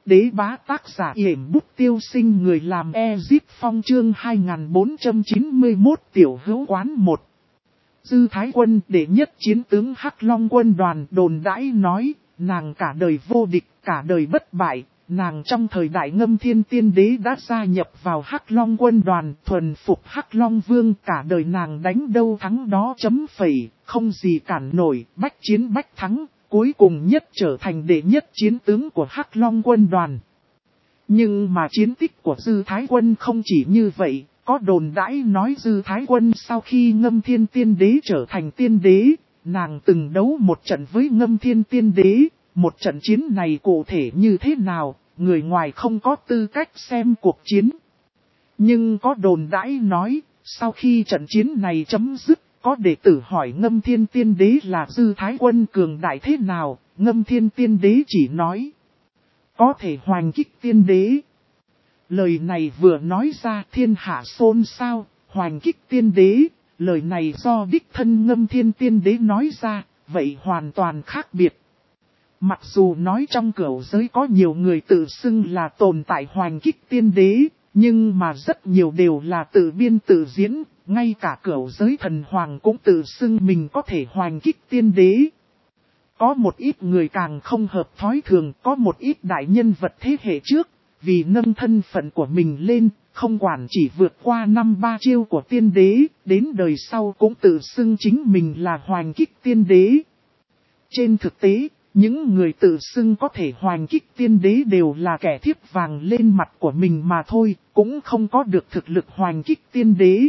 đế bá tác giả yểm bút tiêu sinh người làm Ezip Phong chương 2491 tiểu hữu quán 1. Dư Thái Quân đệ nhất chiến tướng Hắc Long quân đoàn đồn đãi nói, nàng cả đời vô địch, cả đời bất bại, nàng trong thời đại Ngâm Thiên Tiên Đế đã gia nhập vào Hắc Long quân đoàn thuần phục Hắc Long Vương, cả đời nàng đánh đâu thắng đó chấm phẩy, không gì cản nổi, bách chiến bách thắng. Cuối cùng nhất trở thành đệ nhất chiến tướng của Hắc Long quân đoàn. Nhưng mà chiến tích của Dư Thái Quân không chỉ như vậy, có đồn đãi nói Dư Thái Quân sau khi Ngâm Thiên Tiên Đế trở thành tiên đế, nàng từng đấu một trận với Ngâm Thiên Tiên Đế, một trận chiến này cụ thể như thế nào, người ngoài không có tư cách xem cuộc chiến. Nhưng có đồn đãi nói, sau khi trận chiến này chấm dứt, có đệ tử hỏi Ngâm Thiên Tiên Đế là Dư Thái Quân cường đại thế nào, Ngâm Thiên Tiên Đế chỉ nói, có thể hoành kích tiên đế. Lời này vừa nói ra thiên hạ xôn xao, hoành kích tiên đế, lời này do đích thân Ngâm Thiên Tiên Đế nói ra, vậy hoàn toàn khác biệt. Mặc dù nói trong cửu giới có nhiều người tự xưng là tồn tại hoành kích tiên đế, nhưng mà rất nhiều đều là tự biên tự diễn. Ngay cả cửu giới thần hoàng cũng tự xưng mình có thể hoành kích tiên đế. Có một ít người càng không hợp thói thường, có một ít đại nhân vật thế hệ trước, vì nâng thân phận của mình lên, không quản chỉ vượt qua 5-3 chiêu của tiên đế, đến đời sau cũng tự xưng chính mình là hoành kích tiên đế. Trên thực tế, những người tự xưng có thể hoành kích tiên đế đều là kẻ thiếp vàng lên mặt của mình mà thôi, cũng không có được thực lực hoành kích tiên đế.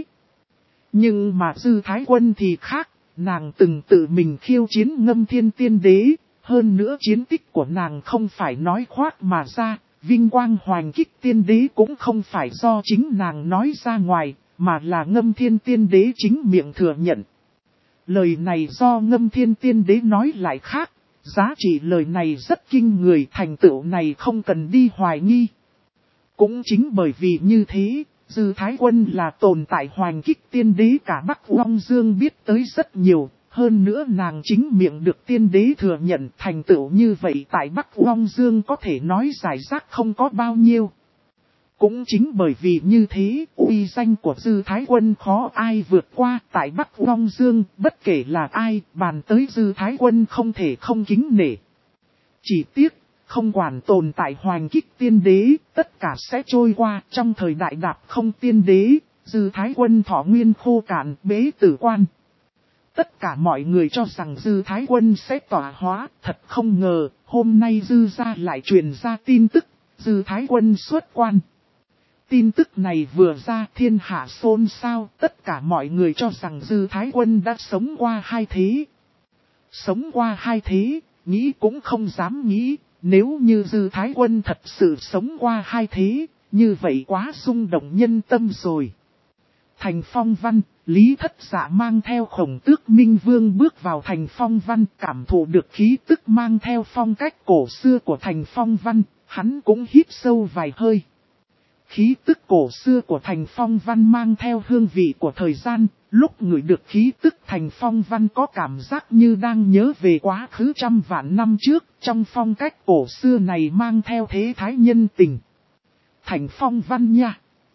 Nhưng mà Dư Thái Quân thì khác, nàng từng tự mình khiêu chiến Ngâm Thiên Tiên Đế, hơn nữa chiến tích của nàng không phải nói khoác mà ra, vinh quang hoành kích tiên đế cũng không phải do chính nàng nói ra ngoài, mà là Ngâm Thiên Tiên Đế chính miệng thừa nhận. Lời này do Ngâm Thiên Tiên Đế nói lại khác, giá trị lời này rất kinh người, thành tựu này không cần đi hoài nghi. Cũng chính bởi vì như thế, Dư Thái Quân là tồn tại hoành kích tiên đế cả Bắc Long Dương biết tới rất nhiều, hơn nữa nàng chính miệng được tiên đế thừa nhận, thành tựu như vậy tại Bắc Long Dương có thể nói giải rác không có bao nhiêu. Cũng chính bởi vì như thế, uy danh của Dư Thái Quân khó ai vượt qua tại Bắc Long Dương, bất kể là ai, bàn tới Dư Thái Quân không thể không kính nể. Chỉ tiếc, không quản tồn tại hoành kích tiên đế, tất cả sẽ trôi qua trong thời đại đạp không tiên đế, Dư Thái Quân thọ nguyên khô cạn bế tử quan. Tất cả mọi người cho rằng Dư Thái Quân sẽ tỏa hóa, thật không ngờ, hôm nay Dư gia lại truyền ra tin tức, Dư Thái Quân xuất quan. Tin tức này vừa ra thiên hạ xôn xao, tất cả mọi người cho rằng Dư Thái Quân đã sống qua hai thế. Sống qua hai thế, nghĩ cũng không dám nghĩ. Nếu như Dư Thái Quân thật sự sống qua hai thế, như vậy quá rung động nhân tâm rồi. Thành Phong Văn, Lý Thất Dạ mang theo Khổng Tước Minh Vương bước vào Thành Phong Văn, cảm thụ được khí tức mang theo phong cách cổ xưa của Thành Phong Văn, hắn cũng hít sâu vài hơi. Khí tức cổ xưa của Thành Phong Văn mang theo hương vị của thời gian, lúc ngửi được khí tức Thành Phong Văn có cảm giác như đang nhớ về quá khứ trăm vạn năm trước, trong phong cách cổ xưa này mang theo thế thái nhân tình. Thành Phong Văn nha!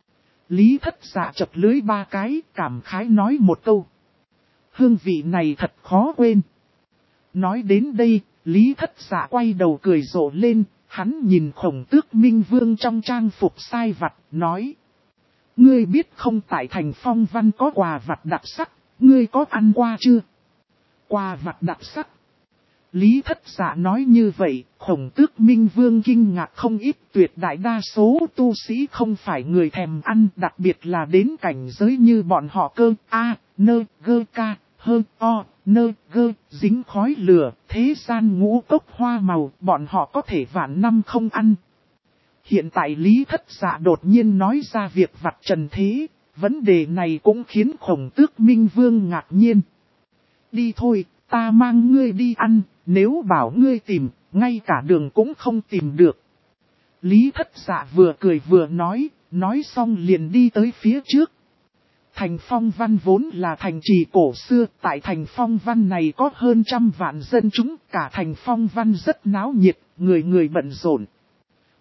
Lý Thất Dạ chập lưới ba cái, cảm khái nói một câu. Hương vị này thật khó quên. Nói đến đây, Lý Thất Dạ quay đầu cười rộ lên. Hắn nhìn Khổng Tước Minh Vương trong trang phục sai vặt, nói. Ngươi biết không, tại Thành Phong Văn có quà vặt đặc sắc, ngươi có ăn qua chưa? Quà vặt đặc sắc. Lý Thất Dạ nói như vậy, Khổng Tước Minh Vương kinh ngạc không ít, tuyệt đại đa số tu sĩ không phải người thèm ăn, đặc biệt là đến cảnh giới như bọn họ cơ, nơ, gơ ca, hơ, nơ, gơ, dính khói lửa, thế gian ngũ cốc hoa màu, bọn họ có thể vạn năm không ăn. Hiện tại Lý Thất Dạ đột nhiên nói ra việc vặt trần thế, vấn đề này cũng khiến Khổng Tước Minh Vương ngạc nhiên. Đi thôi, ta mang ngươi đi ăn, nếu bảo ngươi tìm, ngay cả đường cũng không tìm được. Lý Thất Dạ vừa cười vừa nói xong liền đi tới phía trước. Thành Phong Văn vốn là thành trì cổ xưa, tại Thành Phong Văn này có hơn 100 vạn dân chúng, cả Thành Phong Văn rất náo nhiệt, người người bận rộn.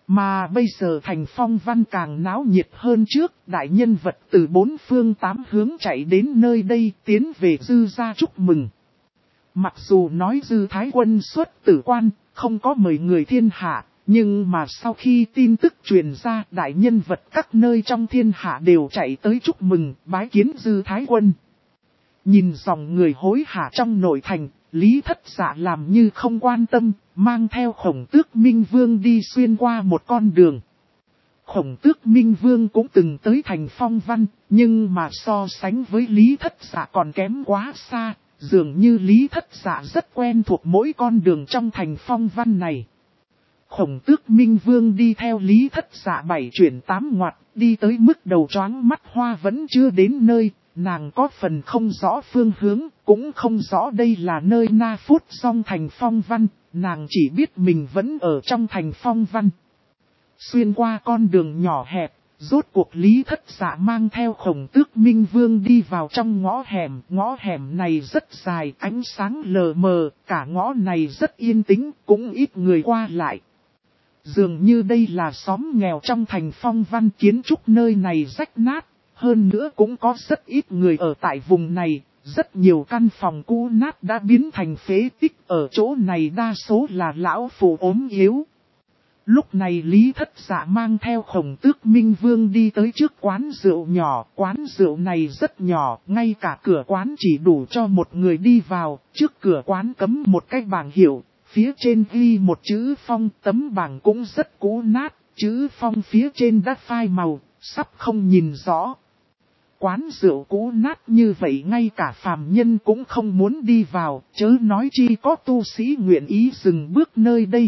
Mà bây giờ thành Phong Văn càng náo nhiệt hơn trước, đại nhân vật từ bốn phương tám hướng chạy đến nơi đây tiến về Dư gia chúc mừng. Mặc dù nói Dư Thái Quân xuất tử quan, không có mời người thiên hạ, nhưng mà sau khi tin tức truyền ra, đại nhân vật các nơi trong thiên hạ đều chạy tới chúc mừng, bái kiến Dư Thái Quân. Nhìn dòng người hối hả trong nội thành, Lý Thất Dạ làm như không quan tâm, mang theo Khổng Tước Minh Vương đi xuyên qua một con đường. Khổng Tước Minh Vương cũng từng tới thành Phong Văn, nhưng mà so sánh với Lý Thất Dạ còn kém quá xa, dường như Lý Thất Dạ rất quen thuộc mỗi con đường trong thành Phong Văn này. Khổng Tước Minh Vương đi theo Lý Thất Dạ 7 chuyển 8 ngoặt, đi tới mức đầu choáng mắt hoa vẫn chưa đến nơi. Nàng có phần không rõ phương hướng, cũng không rõ đây là nơi Na Phút Song thành Phong Văn, nàng chỉ biết mình vẫn ở trong thành Phong Văn. Xuyên qua con đường nhỏ hẹp, rốt cuộc Lý Thất Dạ mang theo Khổng Tước Minh Vương đi vào trong ngõ hẻm này rất dài, ánh sáng lờ mờ, cả ngõ này rất yên tĩnh, cũng ít người qua lại. Dường như đây là xóm nghèo trong thành Phong Văn, kiến trúc nơi này rách nát. Hơn nữa cũng có rất ít người ở tại vùng này, rất nhiều căn phòng cũ nát đã biến thành phế tích, ở chỗ này đa số là lão phụ ốm yếu. Lúc này Lý Thất Dạ mang theo Khổng Tước Minh Vương đi tới trước quán rượu nhỏ, quán rượu này rất nhỏ, ngay cả cửa quán chỉ đủ cho một người đi vào, trước cửa quán cấm một cái bảng hiệu, phía trên ghi một chữ Phong, tấm bảng cũng rất cũ nát, chữ Phong phía trên đã phai màu, sắp không nhìn rõ. Quán rượu cũ nát như vậy ngay cả phàm nhân cũng không muốn đi vào, chớ nói chi có tu sĩ nguyện ý dừng bước nơi đây.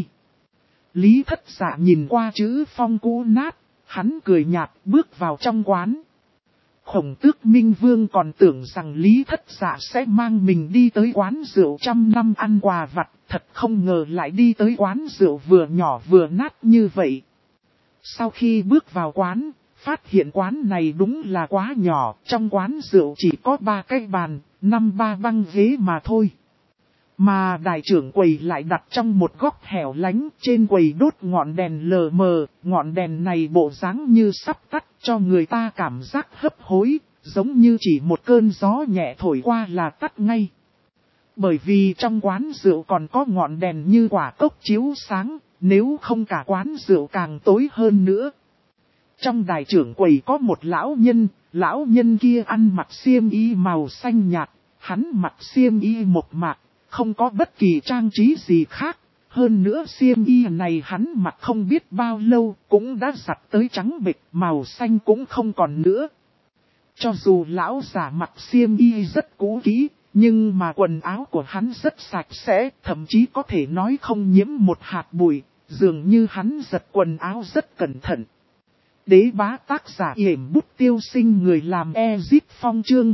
Lý Thất Dạ nhìn qua chữ Phong cũ nát, hắn cười nhạt bước vào trong quán. Khổng Tước Minh Vương còn tưởng rằng Lý Thất Dạ sẽ mang mình đi tới quán rượu trăm năm ăn quà vặt, thật không ngờ lại đi tới quán rượu vừa nhỏ vừa nát như vậy. Sau khi bước vào quán, phát hiện quán này đúng là quá nhỏ, trong quán rượu chỉ có 3 cái bàn, 5 băng ghế mà thôi. Mà đại trưởng quầy lại đặt trong một góc hẻo lánh, trên quầy đốt ngọn đèn lờ mờ, ngọn đèn này bộ dáng như sắp tắt cho người ta cảm giác hấp hối, giống như chỉ một cơn gió nhẹ thổi qua là tắt ngay. Bởi vì trong quán rượu còn có ngọn đèn như quả cốc chiếu sáng, nếu không cả quán rượu càng tối hơn nữa. Trong đại trưởng quầy có một lão nhân kia ăn mặc xiêm y màu xanh nhạt, hắn mặc xiêm y một mạc, không có bất kỳ trang trí gì khác. Hơn nữa xiêm y này hắn mặc không biết bao lâu, cũng đã giặt tới trắng bệch, màu xanh cũng không còn nữa. Cho dù lão giả mặc xiêm y rất cũ kỹ, nhưng mà quần áo của hắn rất sạch sẽ, thậm chí có thể nói không nhiễm một hạt bụi, dường như hắn giặt quần áo rất cẩn thận. Đế bá tác giả yểm bút tiêu sinh, người làm Ezip Phong chương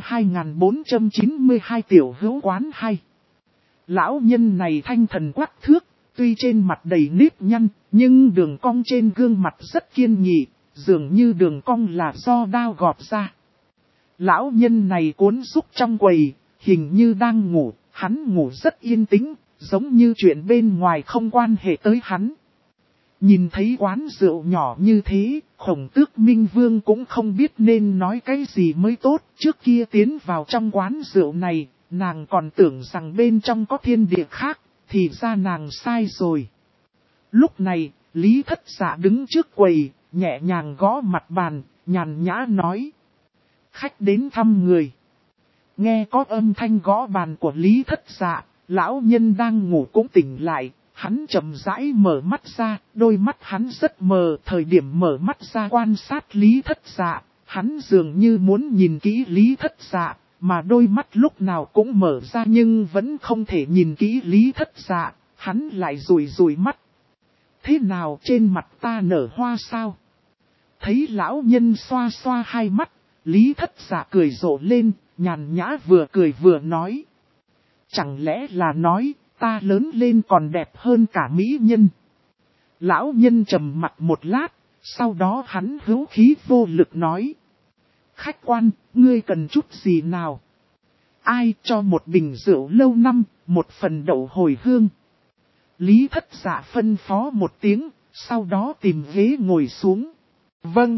2492 tiểu hữu quán hay. Lão nhân này thanh thần quắc thước, tuy trên mặt đầy nếp nhăn, nhưng đường cong trên gương mặt rất kiên nghị, dường như đường cong là do đao gọt ra. Lão nhân này cuốn rúc trong quầy, hình như đang ngủ, hắn ngủ rất yên tĩnh, giống như chuyện bên ngoài không quan hệ tới hắn. Nhìn thấy quán rượu nhỏ như thế, Khổng Tước Minh Vương cũng không biết nên nói cái gì mới tốt. Trước kia tiến vào trong quán rượu này, nàng còn tưởng rằng bên trong có thiên địa khác, thì ra nàng sai rồi. Lúc này, Lý Thất Dạ đứng trước quầy, nhẹ nhàng gõ mặt bàn, nhàn nhã nói. Khách đến thăm người. Nghe có âm thanh gõ bàn của Lý Thất Dạ, lão nhân đang ngủ cũng tỉnh lại. Hắn chậm rãi mở mắt ra, đôi mắt hắn rất mờ, thời điểm mở mắt ra quan sát Lý Thất Dạ, hắn dường như muốn nhìn kỹ Lý Thất Dạ, mà đôi mắt lúc nào cũng mở ra nhưng vẫn không thể nhìn kỹ Lý Thất Dạ, hắn lại rủi mắt. Thế nào trên mặt ta nở hoa sao? Thấy lão nhân xoa xoa hai mắt, Lý Thất Dạ cười rộ lên, nhàn nhã vừa cười vừa nói. Chẳng lẽ là nói, ta lớn lên còn đẹp hơn cả mỹ nhân. Lão nhân trầm mặt một lát, sau đó hắn hữu khí vô lực nói. Khách quan, ngươi cần chút gì nào? Ai cho một bình rượu lâu năm, một phần đậu hồi hương. Lý Thất Dạ phân phó một tiếng, Sau đó tìm ghế ngồi xuống. Vâng.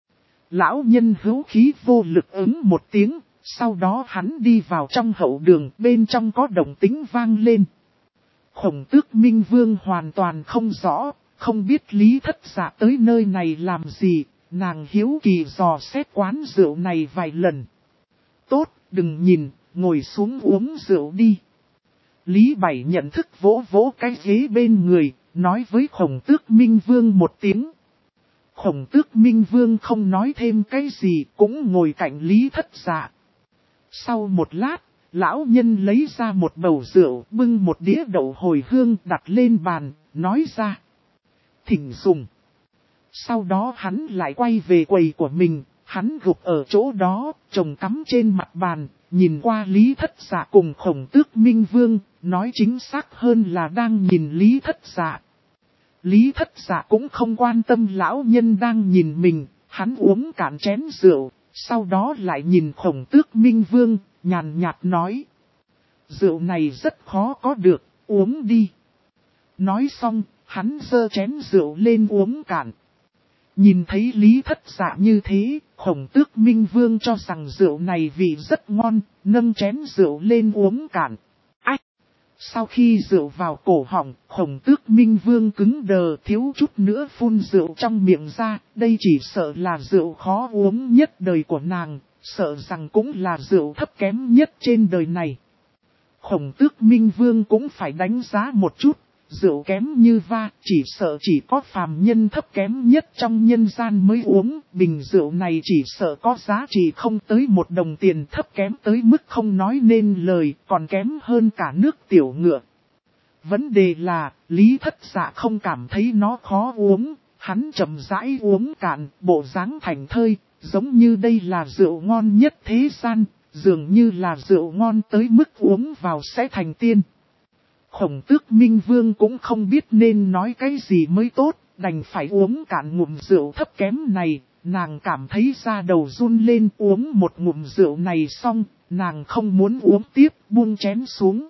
Lão nhân hữu khí vô lực ứng một tiếng, sau đó hắn đi vào trong hậu đường, bên trong có động tĩnh vang lên. Khổng Tước Minh Vương hoàn toàn không rõ, không biết Lý Thất Dạ tới nơi này làm gì, nàng hiếu kỳ dò xét quán rượu này vài lần. Tốt, đừng nhìn, ngồi xuống uống rượu đi. Lý Bảy nhận thức vỗ vỗ cái ghế bên người, nói với Khổng Tước Minh Vương một tiếng. Khổng Tước Minh Vương không nói thêm cái gì, cũng ngồi cạnh Lý Thất Dạ. Sau một lát, lão nhân lấy ra một bầu rượu, bưng một đĩa đậu hồi hương đặt lên bàn, nói ra. Thỉnh dùng. Sau đó hắn lại quay về quầy của mình, hắn gục ở chỗ đó, chồng cắm trên mặt bàn, nhìn qua Lý Thất Dạ cùng Khổng Tước Minh Vương, nói chính xác hơn là đang nhìn Lý Thất Dạ. Lý Thất Dạ cũng không quan tâm lão nhân đang nhìn mình, hắn uống cạn chén rượu, sau đó lại nhìn Khổng Tước Minh Vương, nhàn nhạt nói. Rượu này rất khó có được, uống đi. Nói xong, hắn giơ chén rượu lên uống cạn. Nhìn thấy Lý Thất Dạ như thế, Khổng Tước Minh Vương cho rằng rượu này vị rất ngon, nâng chén rượu lên uống cạn. Ách! Sau khi rượu vào cổ họng, Khổng Tước Minh Vương cứng đờ thiếu chút nữa phun rượu trong miệng ra, đây chỉ sợ là rượu khó uống nhất đời của nàng, sợ rằng cũng là rượu thấp kém nhất trên đời này. Khổng Tước Minh Vương cũng phải đánh giá một chút. Rượu kém như va, chỉ sợ chỉ có phàm nhân thấp kém nhất trong nhân gian mới uống, bình rượu này chỉ sợ có giá trị không tới 1 đồng tiền, thấp kém tới mức không nói nên lời, còn kém hơn cả nước tiểu ngựa. Vấn đề là, Lý Thất Dạ không cảm thấy nó khó uống, hắn chậm rãi uống cạn, bộ dáng thành thơi, giống như đây là rượu ngon nhất thế gian, dường như là rượu ngon tới mức uống vào sẽ thành tiên. Khổng Tước Minh Vương cũng không biết nên nói cái gì mới tốt, đành phải uống cạn ngụm rượu thấp kém này, nàng cảm thấy da đầu run lên uống một ngụm rượu này xong, nàng không muốn uống tiếp, buông chén xuống.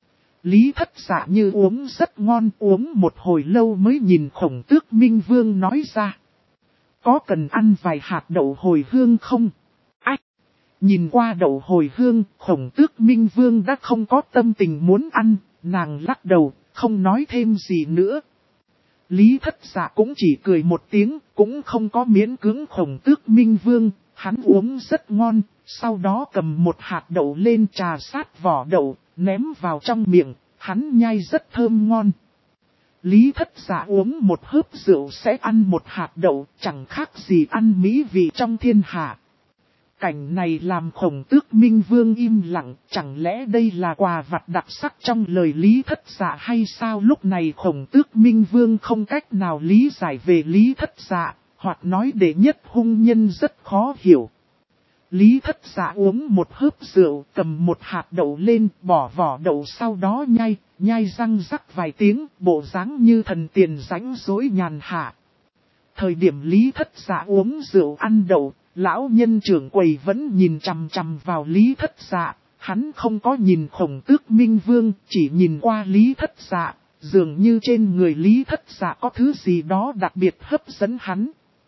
Lý Thất Dạ như uống rất ngon, uống một hồi lâu mới nhìn Khổng Tước Minh Vương nói ra. Có cần ăn vài hạt đậu hồi hương không? Ách! Nhìn qua đậu hồi hương, Khổng Tước Minh Vương đã không có tâm tình muốn ăn. Nàng lắc đầu, không nói thêm gì nữa. Lý Thất Dạ cũng chỉ cười một tiếng, cũng không có miễn cưỡng Khổng Tước Minh Vương, hắn uống rất ngon, sau đó cầm một hạt đậu lên trà sát vỏ đậu, ném vào trong miệng, hắn nhai rất thơm ngon. Lý Thất Dạ uống một hớp rượu sẽ ăn một hạt đậu, chẳng khác gì ăn mỹ vị trong thiên hạ. Cảnh này làm Khổng Tước Minh Vương im lặng, chẳng lẽ đây là quà vặt đặc sắc trong lời Lý Thất Dạ hay sao? Lúc này Khổng Tước Minh Vương không cách nào lý giải về Lý Thất Dạ, hoặc nói đệ nhất hung nhân rất khó hiểu. Lý Thất Dạ uống một hớp rượu, cầm một hạt đậu lên, bỏ vỏ đậu sau đó nhai răng rắc vài tiếng, bộ dáng như thần tiền rãnh rỗi nhàn hạ. Thời điểm Lý Thất Dạ uống rượu ăn đậu, lão nhân trưởng quầy vẫn nhìn chằm chằm vào Lý Thất Dạ, hắn không có nhìn Khổng Tước Minh Vương, chỉ nhìn qua Lý Thất Dạ, dường như trên người Lý Thất Dạ có thứ gì đó đặc biệt hấp dẫn hắn.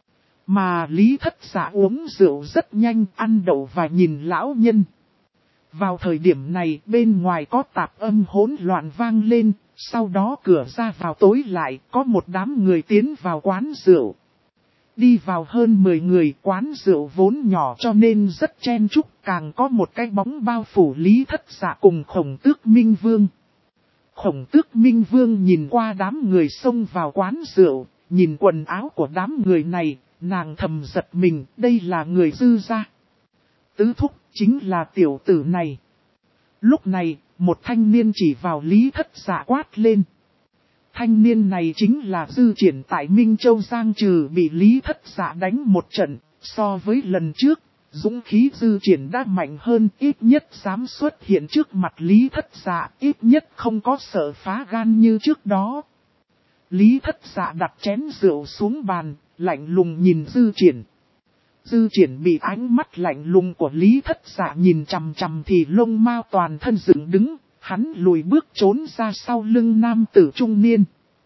Mà Lý Thất Dạ uống rượu rất nhanh, ăn đậu và nhìn lão nhân. Vào thời điểm này bên ngoài có tạp âm hỗn loạn vang lên, sau đó cửa ra vào tối lại, có một đám người tiến vào quán rượu. Đi vào hơn 10 người, quán rượu vốn nhỏ cho nên rất chen chúc, càng có một cái bóng bao phủ Lý Thất Dạ cùng Khổng Tước Minh Vương. Khổng Tước Minh Vương nhìn qua đám người xông vào quán rượu, nhìn quần áo của đám người này, nàng thầm giật mình, đây là người Dư gia. Tứ thúc chính là tiểu tử này. Lúc này, một thanh niên chỉ vào Lý Thất Dạ quát lên. Thanh niên này chính là Dư Triển tại Minh Châu Giang Trừ bị Lý Thất Dạ đánh một trận, so với lần trước, dũng khí Dư Triển đã mạnh hơn, ít nhất dám xuất hiện trước mặt Lý Thất Dạ, ít nhất không có sợ phá gan như trước đó. Lý Thất Dạ đặt chén rượu xuống bàn, lạnh lùng nhìn Dư Triển. Dư Triển bị ánh mắt lạnh lùng của Lý Thất Dạ nhìn chằm chằm thì lông mao toàn thân dựng đứng, hắn lùi bước trốn ra sau lưng nam tử trung niên.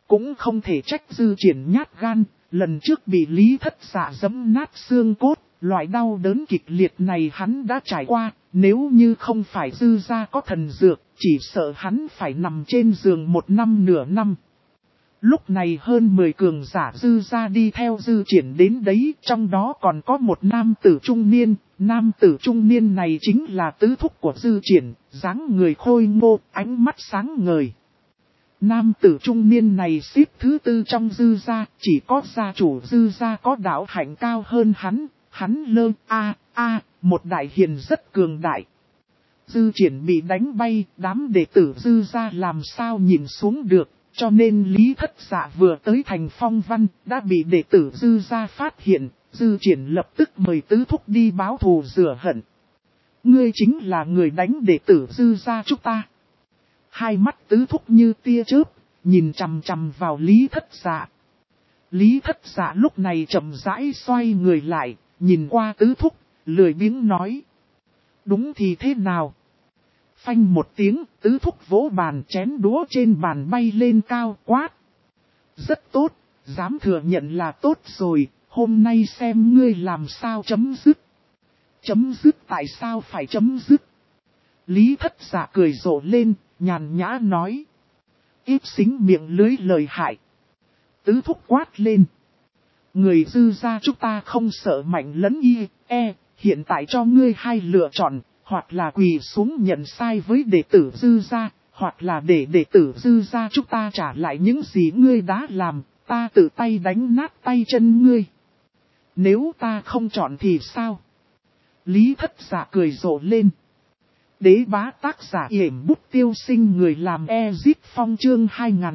Cũng không thể trách dư triển nhát gan, lần trước bị Lý Thất Dạ giẫm nát xương cốt, loại đau đớn kịch liệt này hắn đã trải qua, nếu như không phải dư gia có thần dược, chỉ sợ hắn phải nằm trên giường 1 năm nửa năm. Lúc này hơn 10 cường giả dư gia đi theo dư triển đến đấy, trong đó còn có một nam tử trung niên. Nam tử trung niên này chính là tứ thúc của dư triển, dáng người khôi ngô, ánh mắt sáng ngời. Nam tử trung niên này xếp thứ 4 trong dư gia, chỉ có gia chủ dư gia có đạo hạnh cao hơn hắn lơ một đại hiền rất cường đại. Dư triển bị đánh bay, đám đệ tử dư gia làm sao nhìn xuống được, cho nên Lý Thất Dạ vừa tới thành Phong Văn, đã bị đệ tử dư gia phát hiện, dư triển lập tức mời tứ thúc đi báo thù rửa hận. Ngươi chính là người đánh đệ tử dư gia chúng ta. Hai mắt tứ thúc như tia chớp, nhìn chằm chằm vào Lý Thất Dạ. Lý Thất Dạ lúc này chậm rãi xoay người lại, nhìn qua tứ thúc, lười biếng nói. Đúng thì thế nào? Phanh một tiếng, tứ thúc vỗ bàn, chén đũa trên bàn bay lên cao, quát. Rất tốt, dám thừa nhận là tốt rồi, hôm nay xem ngươi làm sao chấm dứt. Chấm dứt tại sao phải chấm dứt? Lý Thất Dạ cười rộ lên, nhàn nhã nói. Ít xính miệng lưới lời hại. Tứ thúc quát lên. Người dư gia chúng ta không sợ mạnh lẫn hiện tại cho ngươi hai lựa chọn, hoặc là quỳ xuống nhận sai với đệ tử dư gia, hoặc là để đệ tử dư gia chúng ta trả lại những gì ngươi đã làm, ta tự tay đánh nát tay chân ngươi. Nếu ta không chọn thì sao? Lý Thất Dạ cười rộ lên. Đế bá tác giả yểm bút tiêu sinh người làm Ezip Phong chương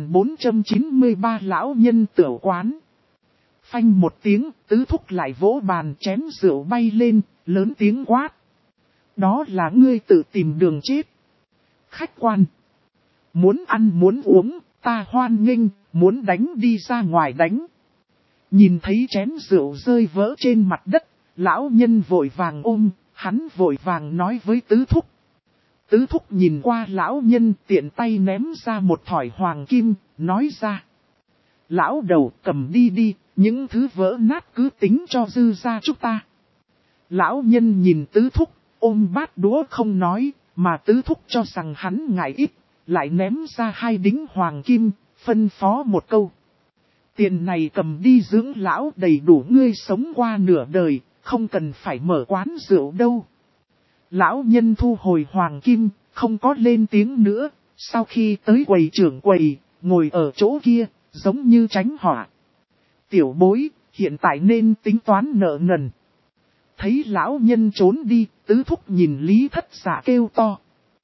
2493 lão nhân tửu quán. Phanh một tiếng, tứ thúc lại vỗ bàn chén rượu bay lên, lớn tiếng quát. Đó là ngươi tự tìm đường chết. Khách quan. Muốn ăn muốn uống, ta hoan nghênh, muốn đánh đi ra ngoài đánh. Nhìn thấy chén rượu rơi vỡ trên mặt đất, lão nhân vội vàng ôm, hắn vội vàng nói với tứ thúc. Tứ thúc nhìn qua lão nhân tiện tay ném ra một thỏi hoàng kim, nói ra. Lão đầu cầm đi đi, những thứ vỡ nát cứ tính cho dư gia chúng ta. Lão nhân nhìn tứ thúc, ôm bát đũa không nói, mà tứ thúc cho rằng hắn ngại ít, lại ném ra 2 đính hoàng kim, phân phó một câu. Tiền này cầm đi dưỡng lão đầy đủ ngươi sống qua nửa đời, không cần phải mở quán rượu đâu. Lão nhân thu hồi hoàng kim, không có lên tiếng nữa, sau khi tới quầy trưởng quầy, ngồi ở chỗ kia, giống như tránh họa. Tiểu bối, hiện tại nên tính toán nợ nần. Thấy lão nhân trốn đi, tứ thúc nhìn Lý Thất Dạ kêu to.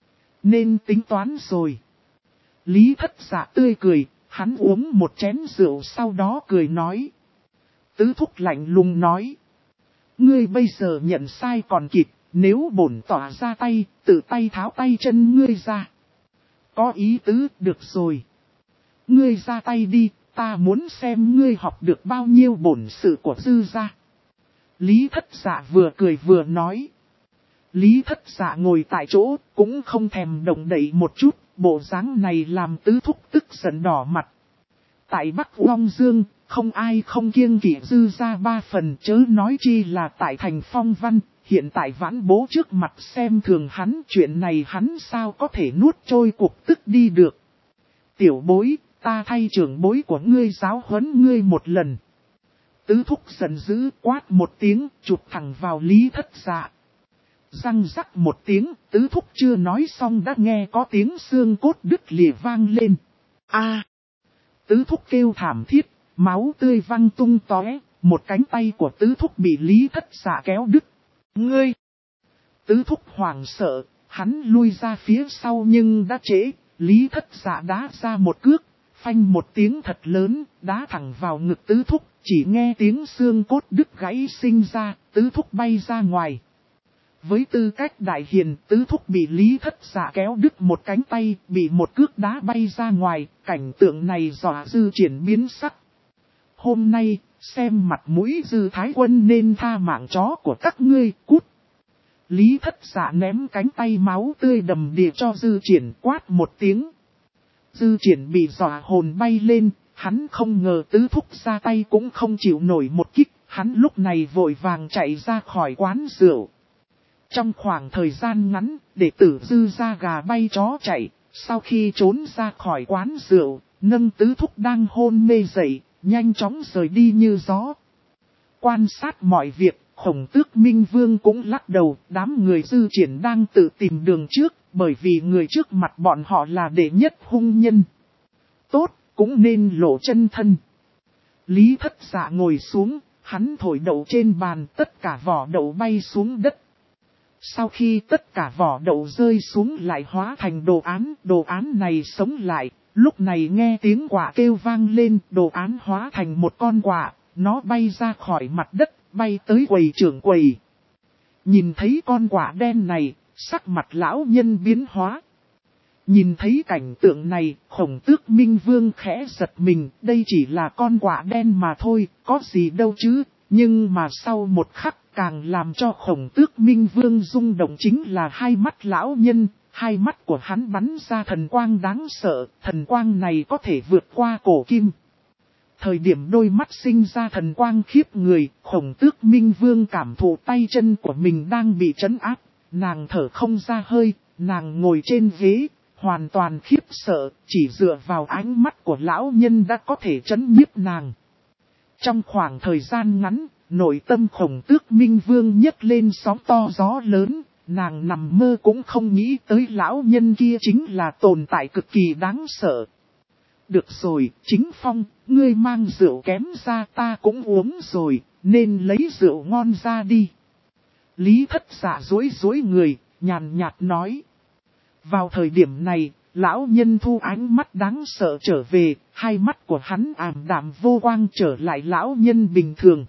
Nên tính toán rồi. Lý Thất Dạ tươi cười, hắn uống một chén rượu sau đó cười nói. Tứ thúc lạnh lùng nói. Ngươi bây giờ nhận sai còn kịp, nếu bổn tỏa ra tay, tự tay tháo tay chân ngươi ra. Có ý tứ, được rồi. Ngươi ra tay đi, ta muốn xem ngươi học được bao nhiêu bổn sự của dư gia. Lý Thất Dạ vừa cười vừa nói. Lý Thất Dạ ngồi tại chỗ, cũng không thèm động đậy một chút, bộ dáng này làm tứ thúc tức giận đỏ mặt. Tại Bắc Long Dương, không ai không kiêng kỵ dư gia 3 phần, chớ nói chi là tại thành Phong Văn, hiện tại Vãn Bố trước mặt xem thường hắn, chuyện này hắn sao có thể nuốt trôi cuộc tức đi được. Tiểu bối, ta thay trưởng bối của ngươi giáo huấn ngươi một lần. Tứ thúc giận dữ quát một tiếng, chụp thẳng vào Lý Thất Dạ. Răng rắc một tiếng, tứ thúc chưa nói xong đã nghe có tiếng xương cốt đứt lìa vang lên. A! Tứ thúc kêu thảm thiết, máu tươi văng tung tóe, một cánh tay của tứ thúc bị Lý Thất Dạ kéo đứt. Ngươi! Tứ thúc hoảng sợ, hắn lui ra phía sau nhưng đã trễ, Lý Thất Dạ đá ra một cước, phanh một tiếng thật lớn, đá thẳng vào ngực tứ thúc, chỉ nghe tiếng xương cốt đứt gãy sinh ra, tứ thúc bay ra ngoài. Với tư cách đại hiền, tứ thúc bị Lý Thất Dạ kéo đứt một cánh tay, bị một cước đá bay ra ngoài, cảnh tượng này dọa dư triển biến sắc. Hôm nay, xem mặt mũi dư thái quân nên tha mạng chó của các ngươi, cút. Lý Thất Dạ ném cánh tay máu tươi đầm đìa cho dư triển quát một tiếng. Dư triển bị dọa hồn bay lên, Hắn không ngờ tứ thúc ra tay cũng không chịu nổi một kích, hắn lúc này vội vàng chạy ra khỏi quán rượu. Trong khoảng thời gian ngắn, đệ tử Dư ra gà bay chó chạy, sau khi trốn ra khỏi quán rượu, nâng tứ thúc đang hôn mê dậy, nhanh chóng rời đi như gió. Quan sát mọi việc, Khổng Tước Minh Vương cũng lắc đầu, đám người Dư Triển đang tự tìm đường trước, bởi vì người trước mặt bọn họ là đệ nhất hung nhân. Tốt, cũng nên lộ chân thân. Lý Thất Dạ ngồi xuống, hắn thổi đậu trên bàn, tất cả vỏ đậu bay xuống đất. Sau khi tất cả vỏ đậu rơi xuống lại hóa thành đồ án này sống lại, lúc này nghe tiếng quạ kêu vang lên, đồ án hóa thành một con quạ, nó bay ra khỏi mặt đất, bay tới quầy trưởng quầy. Nhìn thấy con quạ đen này, sắc mặt lão nhân biến hóa. Nhìn thấy cảnh tượng này, Khổng Tước Minh Vương khẽ giật mình, đây chỉ là con quạ đen mà thôi, có gì đâu chứ, nhưng mà sau một khắc càng làm cho Khổng Tước Minh Vương rung động chính là hai mắt lão nhân, hai mắt của hắn bắn ra thần quang đáng sợ, thần quang này có thể vượt qua cổ kim. Thời điểm đôi mắt sinh ra thần quang khiếp người, Khổng Tước Minh Vương cảm thụ tay chân của mình đang bị trấn áp, nàng thở không ra hơi, nàng ngồi trên ghế, hoàn toàn khiếp sợ, chỉ dựa vào ánh mắt của lão nhân đã có thể trấn nhiếp nàng. Trong khoảng thời gian ngắn, nội tâm Khổng Tước Minh Vương nhấc lên sóng to gió lớn, nàng nằm mơ cũng không nghĩ tới lão nhân kia chính là tồn tại cực kỳ đáng sợ. Được rồi, Chính Phong, ngươi mang rượu kém ra ta cũng uống rồi, nên lấy rượu ngon ra đi. Lý Thất Dạ dối người, nhàn nhạt nói. Vào thời điểm này, lão nhân thu ánh mắt đáng sợ trở về, hai mắt của hắn ảm đạm vô quang trở lại lão nhân bình thường.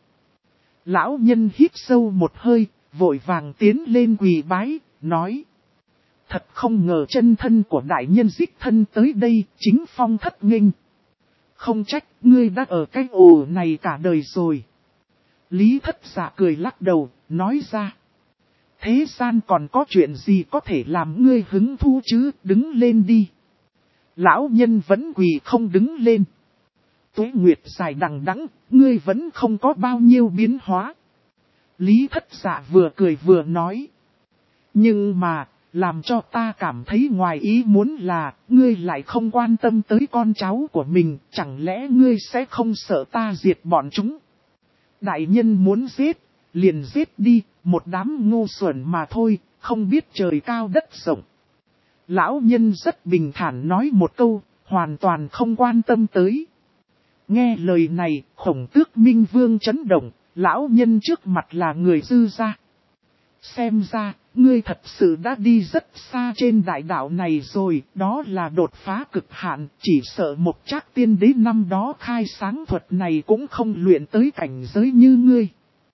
Lão nhân hít sâu một hơi, vội vàng tiến lên quỳ bái, nói. Thật không ngờ chân thân của đại nhân đích thân tới đây, Chính Phong thất nghênh. Không trách, ngươi đã ở cái ổ này cả đời rồi. Lý Thất Dạ cười lắc đầu, nói ra. Thế gian còn có chuyện gì có thể làm ngươi hứng thú chứ, đứng lên đi. Lão nhân vẫn quỳ không đứng lên. Tuế nguyệt dài đằng đẵng, ngươi vẫn không có bao nhiêu biến hóa. Lý Thất Dạ vừa cười vừa nói. Nhưng mà, làm cho ta cảm thấy ngoài ý muốn là, ngươi lại không quan tâm tới con cháu của mình, chẳng lẽ ngươi sẽ không sợ ta diệt bọn chúng? Đại nhân muốn giết, liền giết đi, một đám ngu xuẩn mà thôi, không biết trời cao đất rộng. Lão nhân rất bình thản nói một câu, hoàn toàn không quan tâm tới. Nghe lời này, Khổng Tước Minh Vương chấn động, lão nhân trước mặt là người Dư gia. Xem ra, ngươi thật sự đã đi rất xa trên đại đạo này rồi, đó là đột phá cực hạn, chỉ sợ một Trác Tiên Đế năm đó khai sáng thuật này cũng không luyện tới cảnh giới như ngươi.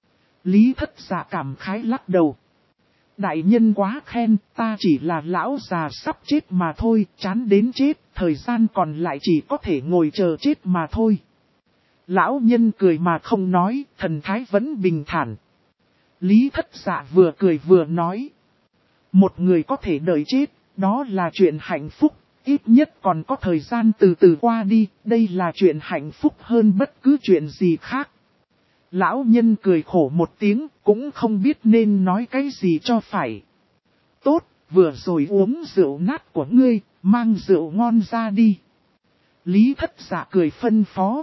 Lý Thất Dạ cảm khái lắc đầu. Đại nhân quá khen, ta chỉ là lão già sắp chết mà thôi, chán đến chết, thời gian còn lại chỉ có thể ngồi chờ chết mà thôi. Lão nhân cười mà không nói, thần thái vẫn bình thản. Lý Thất Dạ vừa cười vừa nói. Một người có thể đợi chết, đó là chuyện hạnh phúc, ít nhất còn có thời gian từ từ qua đi, đây là chuyện hạnh phúc hơn bất cứ chuyện gì khác. Lão nhân cười khổ một tiếng, cũng không biết nên nói cái gì cho phải. Tốt, vừa rồi uống rượu nát của ngươi, mang rượu ngon ra đi. Lý Thất Dạ cười phân phó.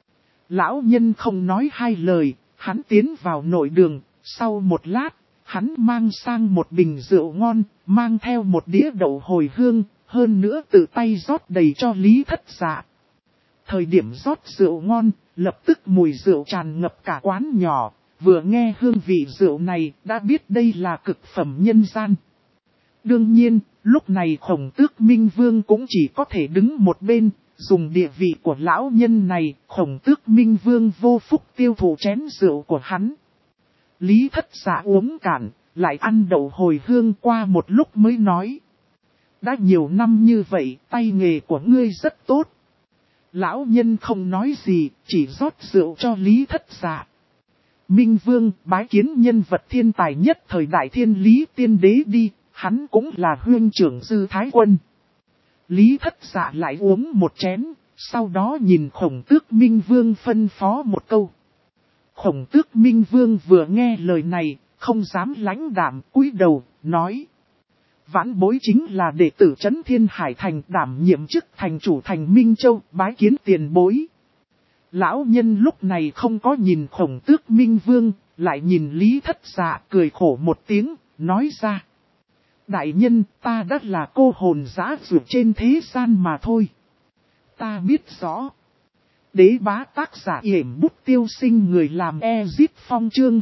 Lão nhân không nói hai lời, hắn tiến vào nội đường, sau một lát, hắn mang sang một bình rượu ngon, mang theo một đĩa đậu hồi hương, hơn nữa tự tay rót đầy cho Lý Thất Dạ. Thời điểm rót rượu ngon, lập tức mùi rượu tràn ngập cả quán nhỏ, vừa nghe hương vị rượu này đã biết đây là cực phẩm nhân gian. Đương nhiên, lúc này Khổng Tước Minh Vương cũng chỉ có thể đứng một bên, dùng địa vị của lão nhân này, Khổng Tước Minh Vương vô phúc tiêu thụ chén rượu của hắn. Lý Thất Dạ uống cạn, lại ăn đậu hồi hương qua một lúc mới nói. Đã nhiều năm như vậy, tay nghề của ngươi rất tốt. Lão nhân không nói gì, chỉ rót rượu cho Lý Thất Dạ. Minh Vương bái kiến nhân vật thiên tài nhất thời đại Thiên Lý Tiên Đế đi, hắn cũng là huynh trưởng Dư Thái Quân. Lý Thất Dạ lại uống một chén, sau đó nhìn Khổng Tước Minh Vương phân phó một câu. Khổng Tước Minh Vương vừa nghe lời này, không dám lãnh đạm, cúi đầu, nói. Vãn bối chính là đệ tử Trấn Thiên Hải Thành, đảm nhiệm chức thành chủ thành Minh Châu, bái kiến tiền bối. Lão nhân lúc này không có nhìn Khổng Tước Minh Vương, lại nhìn Lý Thất Dạ, cười khổ một tiếng, nói ra. Đại nhân, ta đã là cô hồn dã dược trên thế gian mà thôi. Ta biết rõ. Đế bá tác giả yểm bút tiêu sinh, người làm Ezip Phong chương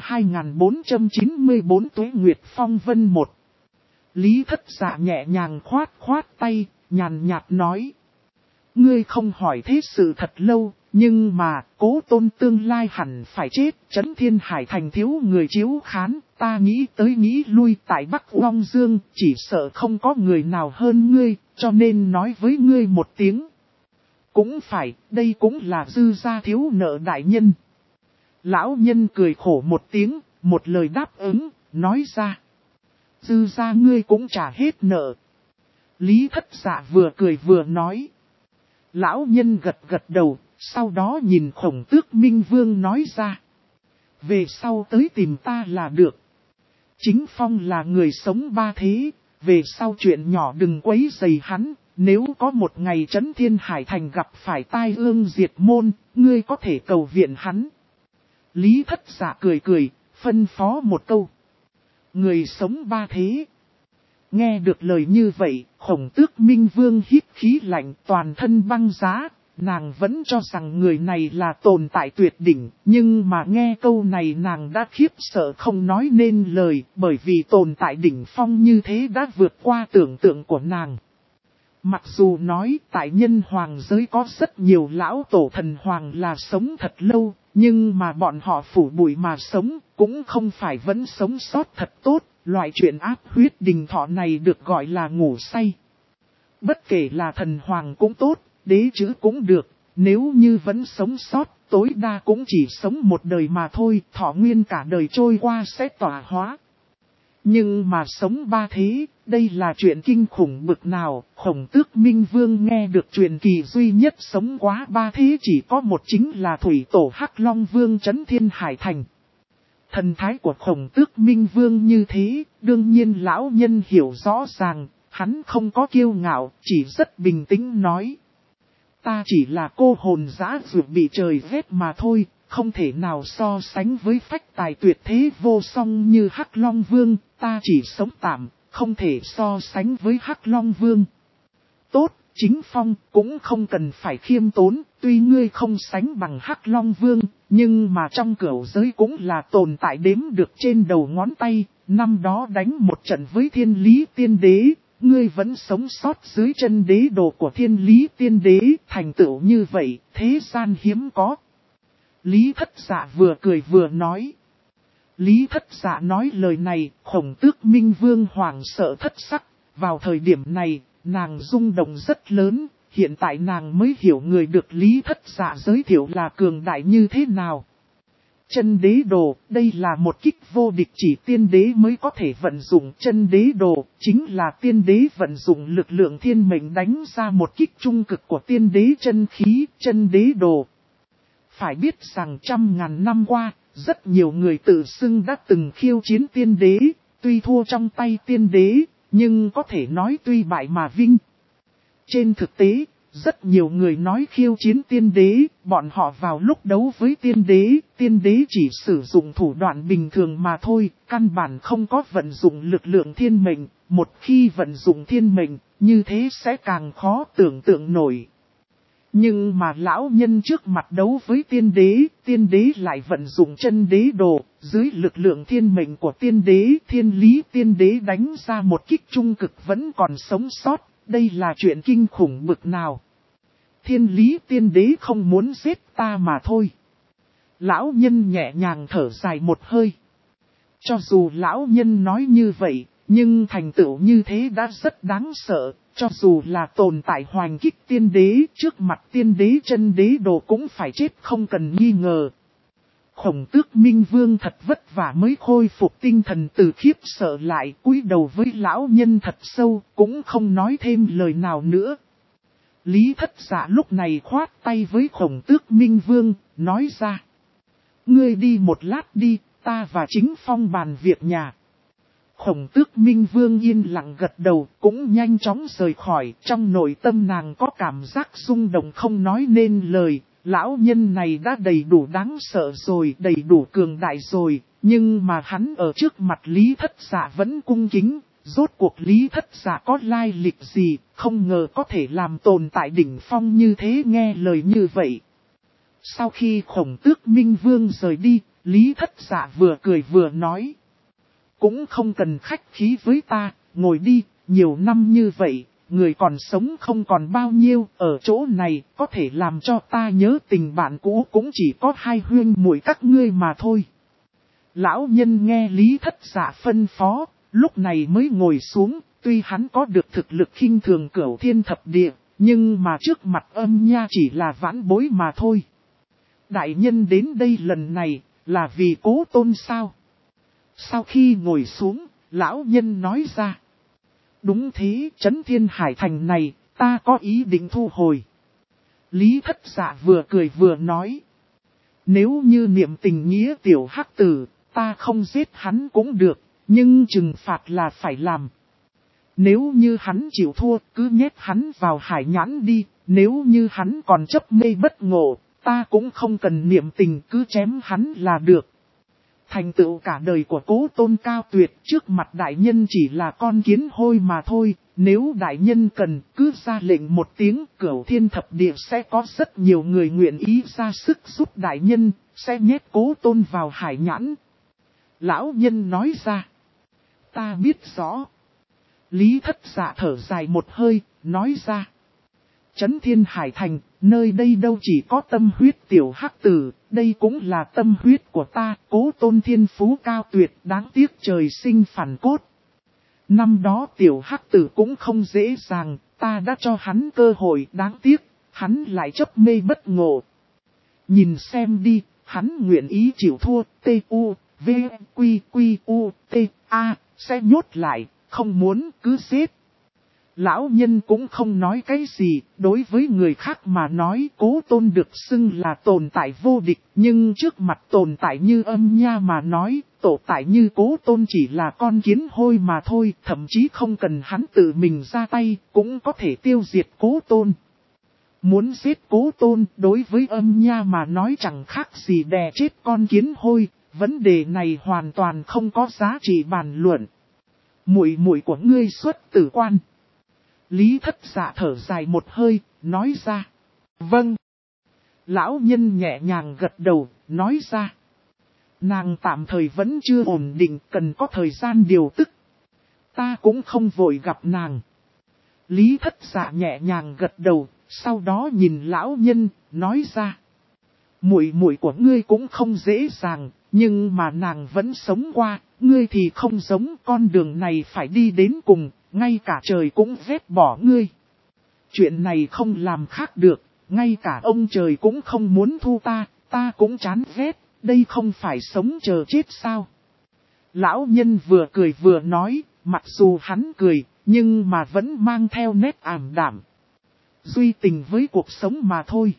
2494 Tuế Nguyệt Phong Vân 1. Lý Thất Dạ nhẹ nhàng khoát khoát tay, nhàn nhạt nói. Ngươi không hỏi thế sự thật lâu, nhưng mà Cố Tôn tương lai hẳn phải chết. Trấn Thiên Hải Thành thiếu người chiếu khán, ta nghĩ tới nghĩ lui tại Bắc Long Dương, chỉ sợ không có người nào hơn ngươi, cho nên nói với ngươi một tiếng. Cũng phải, đây cũng là dư gia thiếu nợ đại nhân. Lão nhân cười khổ một tiếng, một lời đáp ứng, nói ra. Dư gia ngươi cũng trả hết nợ. Lý Thất Dạ vừa cười vừa nói. Lão nhân gật gật đầu, sau đó nhìn Khổng Tước Minh Vương nói ra. Về sau tới tìm ta là được. Chính Phong là người sống ba thế, về sau chuyện nhỏ đừng quấy rầy hắn. Nếu có một ngày Trấn Thiên Hải Thành gặp phải tai ương diệt môn, ngươi có thể cầu viện hắn. Lý Thất Dạ cười cười, phân phó một câu. Người sống ba thế. Nghe được lời như vậy, Khổng Tước Minh Vương hít khí lạnh, toàn thân băng giá. Nàng vẫn cho rằng người này là tồn tại tuyệt đỉnh, nhưng mà nghe câu này nàng đã khiếp sợ không nói nên lời, bởi vì tồn tại đỉnh phong như thế đã vượt qua tưởng tượng của nàng. Mặc dù nói tại nhân hoàng giới có rất nhiều lão tổ thần hoàng là sống thật lâu, nhưng mà bọn họ phủ bụi mà sống, cũng không phải vẫn sống sót thật tốt, loại chuyện áp huyết đình thọ này được gọi là ngủ say. Bất kể là thần hoàng cũng tốt, đế chữ cũng được, nếu như vẫn sống sót, tối đa cũng chỉ sống một đời mà thôi, thọ nguyên cả đời trôi qua sẽ tỏa hóa. Nhưng mà sống ba thế, đây là chuyện kinh khủng bực nào. Khổng Tước Minh Vương nghe được truyền kỳ duy nhất sống quá ba thế chỉ có một, chính là thủy tổ Hắc Long Vương Trấn Thiên Hải Thành. Thần thái của Khổng Tước Minh Vương như thế, đương nhiên lão nhân hiểu rõ ràng, hắn không có kiêu ngạo, chỉ rất bình tĩnh nói. Ta chỉ là cô hồn dã dược bị trời ghét mà thôi, không thể nào so sánh với phách tài tuyệt thế vô song như Hắc Long Vương, ta chỉ sống tạm, không thể so sánh với Hắc Long Vương. Tốt, Chính Phong, cũng không cần phải khiêm tốn, tuy ngươi không sánh bằng Hắc Long Vương, nhưng mà trong cửu giới cũng là tồn tại đếm được trên đầu ngón tay, năm đó đánh một trận với Thiên Lý Tiên Đế. Ngươi vẫn sống sót dưới chân đế đồ của Thiên Lý Tiên Đế, thành tựu như vậy, thế gian hiếm có. Lý Thất Dạ vừa cười vừa nói. Lý Thất Dạ nói lời này, Khổng Tước Minh Vương hoảng sợ thất sắc. Vào thời điểm này, nàng rung động rất lớn, hiện tại nàng mới hiểu người được Lý Thất Dạ giới thiệu là cường đại như thế nào. Chân đế đồ, đây là một kích vô địch, chỉ tiên đế mới có thể vận dụng. Chân đế đồ, chính là tiên đế vận dụng lực lượng thiên mệnh đánh ra một kích trung cực của tiên đế chân khí, chân đế đồ. Phải biết rằng trăm ngàn năm qua, rất nhiều người tự xưng đã từng khiêu chiến tiên đế, tuy thua trong tay tiên đế, nhưng có thể nói tuy bại mà vinh. Trên thực tế, rất nhiều người nói khiêu chiến tiên đế, bọn họ vào lúc đấu với tiên đế chỉ sử dụng thủ đoạn bình thường mà thôi, căn bản không có vận dụng lực lượng thiên mệnh, một khi vận dụng thiên mệnh, như thế sẽ càng khó tưởng tượng nổi. Nhưng mà lão nhân trước mặt đấu với tiên đế lại vận dụng chân đế đồ, dưới lực lượng thiên mệnh của tiên đế, Thiên Lý Tiên Đế đánh ra một kích trung cực vẫn còn sống sót. Đây là chuyện kinh khủng bực nào. Thiên Lý Tiên Đế không muốn giết ta mà thôi. Lão nhân nhẹ nhàng thở dài một hơi. Cho dù lão nhân nói như vậy, nhưng thành tựu như thế đã rất đáng sợ. Cho dù là tồn tại hoành kích tiên đế, trước mặt tiên đế chân đế đồ cũng phải chết không cần nghi ngờ. Khổng Tước Minh Vương thật vất vả mới khôi phục tinh thần từ khiếp sợ lại, cúi đầu với lão nhân thật sâu, cũng không nói thêm lời nào nữa. Lý Thất Dạ lúc này khoát tay với Khổng Tước Minh Vương, nói ra. Ngươi đi một lát đi, ta và Chính Phong bàn việc nhà. Khổng Tước Minh Vương yên lặng gật đầu, cũng nhanh chóng rời khỏi. Trong nội tâm nàng có cảm giác rung động không nói nên lời. Lão nhân này đã đầy đủ đáng sợ rồi, đầy đủ cường đại rồi. Nhưng mà hắn ở trước mặt Lý Thất Dạ vẫn cung kính. Rốt cuộc Lý Thất Dạ có lai lịch gì, không ngờ có thể làm tồn tại đỉnh phong như thế, nghe lời như vậy. Sau khi Khổng Tước Minh Vương rời đi, Lý Thất Dạ vừa cười vừa nói. Cũng không cần khách khí với ta, ngồi đi, nhiều năm như vậy, người còn sống không còn bao nhiêu, ở chỗ này có thể làm cho ta nhớ tình bạn cũ cũng chỉ có hai huynh muội các ngươi mà thôi. Lão nhân nghe Lý Thất Dạ phân phó, lúc này mới ngồi xuống, tuy hắn có được thực lực khinh thường Cửu Thiên Thập Địa, nhưng mà trước mặt Âm Nha chỉ là vãn bối mà thôi. Đại nhân đến đây lần này, là vì Cố Tôn sao? Sau khi ngồi xuống, lão nhân nói ra. Đúng thế, Trấn Thiên Hải Thành này, ta có ý định thu hồi. Lý Thất Dạ vừa cười vừa nói. Nếu như niệm tình nghĩa tiểu hắc tử, ta không giết hắn cũng được, nhưng trừng phạt là phải làm. Nếu như hắn chịu thua, cứ nhét hắn vào hải nhãn đi, nếu như hắn còn chấp mê bất ngộ, ta cũng không cần niệm tình, cứ chém hắn là được. Thành tựu cả đời của Cố Tôn cao tuyệt, trước mặt đại nhân chỉ là con kiến hôi mà thôi, nếu đại nhân cần cứ ra lệnh một tiếng, Cửu Thiên Thập Địa sẽ có rất nhiều người nguyện ý ra sức giúp đại nhân, sẽ nhét Cố Tôn vào hải nhãn. Lão nhân nói ra. Ta biết rõ. Lý Thất Dạ thở dài một hơi, nói ra. Trấn Thiên Hải Thành, nơi đây đâu chỉ có tâm huyết tiểu hắc tử, đây cũng là tâm huyết của ta, Cố Tôn thiên phú cao tuyệt, đáng tiếc trời sinh phản cốt. Năm đó tiểu hắc tử cũng không dễ dàng, ta đã cho hắn cơ hội, đáng tiếc, hắn lại chấp mê bất ngộ. Nhìn xem đi, hắn nguyện ý chịu thua, T.U. V, Quy, Quy, U, T, A, sẽ nhốt lại, không muốn cứ giết. Lão nhân cũng không nói cái gì, đối với người khác mà nói Cố Tôn được xưng là tồn tại vô địch, nhưng trước mặt tồn tại như Âm Nha mà nói, tổ tại như Cố Tôn chỉ là con kiến hôi mà thôi, thậm chí không cần hắn tự mình ra tay, cũng có thể tiêu diệt Cố Tôn. Muốn giết Cố Tôn đối với Âm Nha mà nói chẳng khác gì đè chết con kiến hôi. Vấn đề này hoàn toàn không có giá trị bàn luận. Muội muội của ngươi xuất tử quan. Lý Thất Dạ thở dài một hơi, nói ra. Vâng. Lão nhân nhẹ nhàng gật đầu, nói ra. Nàng tạm thời vẫn chưa ổn định, cần có thời gian điều tức. Ta cũng không vội gặp nàng. Lý Thất Dạ nhẹ nhàng gật đầu, sau đó nhìn lão nhân, nói ra. Muội muội của ngươi cũng không dễ dàng, nhưng mà nàng vẫn sống qua, ngươi thì không giống, con đường này phải đi đến cùng, ngay cả trời cũng ghét bỏ ngươi. Chuyện này không làm khác được, ngay cả ông trời cũng không muốn thu ta cũng chán ghét, đây không phải sống chờ chết sao. Lão nhân vừa cười vừa nói, mặc dù hắn cười, nhưng mà vẫn mang theo nét ảm đạm. Duy tình với cuộc sống mà thôi.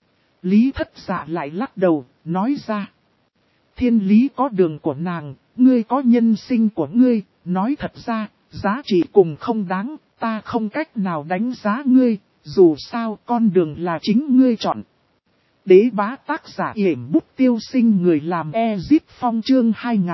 Lý Thất Dạ lại lắc đầu, nói ra. Thiên lý có đường của nàng, ngươi có nhân sinh của ngươi, nói thật ra, giá trị cùng không đáng, ta không cách nào đánh giá ngươi, dù sao con đường là chính ngươi chọn. Đế bá tác giả yểm bút tiêu sinh, người làm Ezip Phong chương